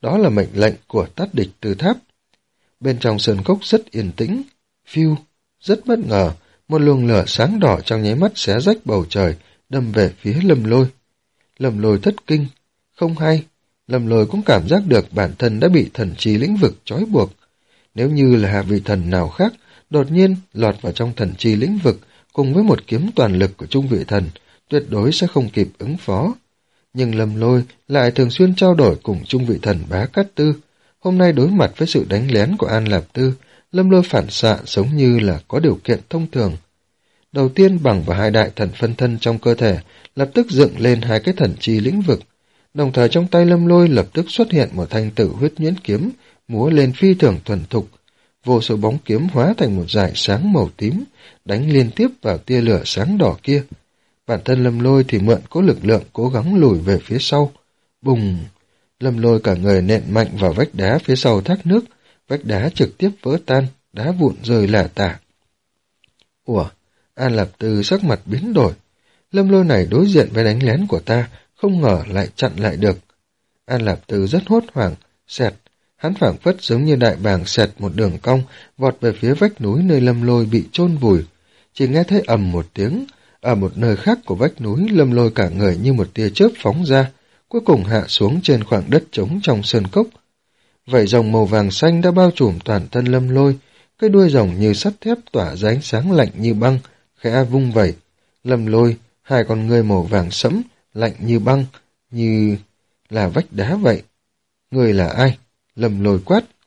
đó là mệnh lệnh của Tát Địch Tư Tháp. Bên trong sơn cốc rất yên tĩnh, phiu, rất bất ngờ, một luồng lửa sáng đỏ trong nháy mắt xé rách bầu trời, đâm về phía Lâm Lôi. Lâm Lôi thất kinh, không hay, Lâm Lôi cũng cảm giác được bản thân đã bị thần chi lĩnh vực trói buộc. Nếu như là vị thần nào khác, đột nhiên lọt vào trong thần chi lĩnh vực cùng với một kiếm toàn lực của trung vị thần, tuyệt đối sẽ không kịp ứng phó. Nhưng Lâm Lôi lại thường xuyên trao đổi cùng trung vị thần Bá Cát Tư. Hôm nay đối mặt với sự đánh lén của An Lạp Tư, Lâm Lôi phản xạ giống như là có điều kiện thông thường. Đầu tiên bằng vào hai đại thần phân thân trong cơ thể, lập tức dựng lên hai cái thần chi lĩnh vực. Đồng thời trong tay Lâm Lôi lập tức xuất hiện một thanh tử huyết nhuyễn kiếm, múa lên phi thường thuần thục. Vô số bóng kiếm hóa thành một dải sáng màu tím, đánh liên tiếp vào tia lửa sáng đỏ kia. Bản thân Lâm Lôi thì mượn cố lực lượng cố gắng lùi về phía sau. Bùng! Lâm Lôi cả người nện mạnh vào vách đá phía sau thác nước, vách đá trực tiếp vỡ tan, đá vụn rơi lả tả. Ủa, An Lạp Tư sắc mặt biến đổi. Lâm Lôi này đối diện với đánh lén của ta, không ngờ lại chặn lại được. An Lạp Tư rất hốt hoảng, xẹt, hắn phảng phất giống như đại bàng xẹt một đường cong, vọt về phía vách núi nơi Lâm Lôi bị chôn vùi. Chỉ nghe thấy ầm một tiếng, ở một nơi khác của vách núi, Lâm Lôi cả người như một tia chớp phóng ra, cuối cùng hạ xuống trên khoảng đất trống trong sơn cốc. Vảy rồng màu vàng xanh đã bao trùm toàn thân Lâm Lôi, cái đuôi rồng như sắt thép tỏa ra ánh sáng lạnh như băng, khẽ vung vẩy. Lâm Lôi, hai con ngươi màu vàng sẫm, lạnh như băng, như là vách đá vậy. Người là ai? Lâm Lôi quát,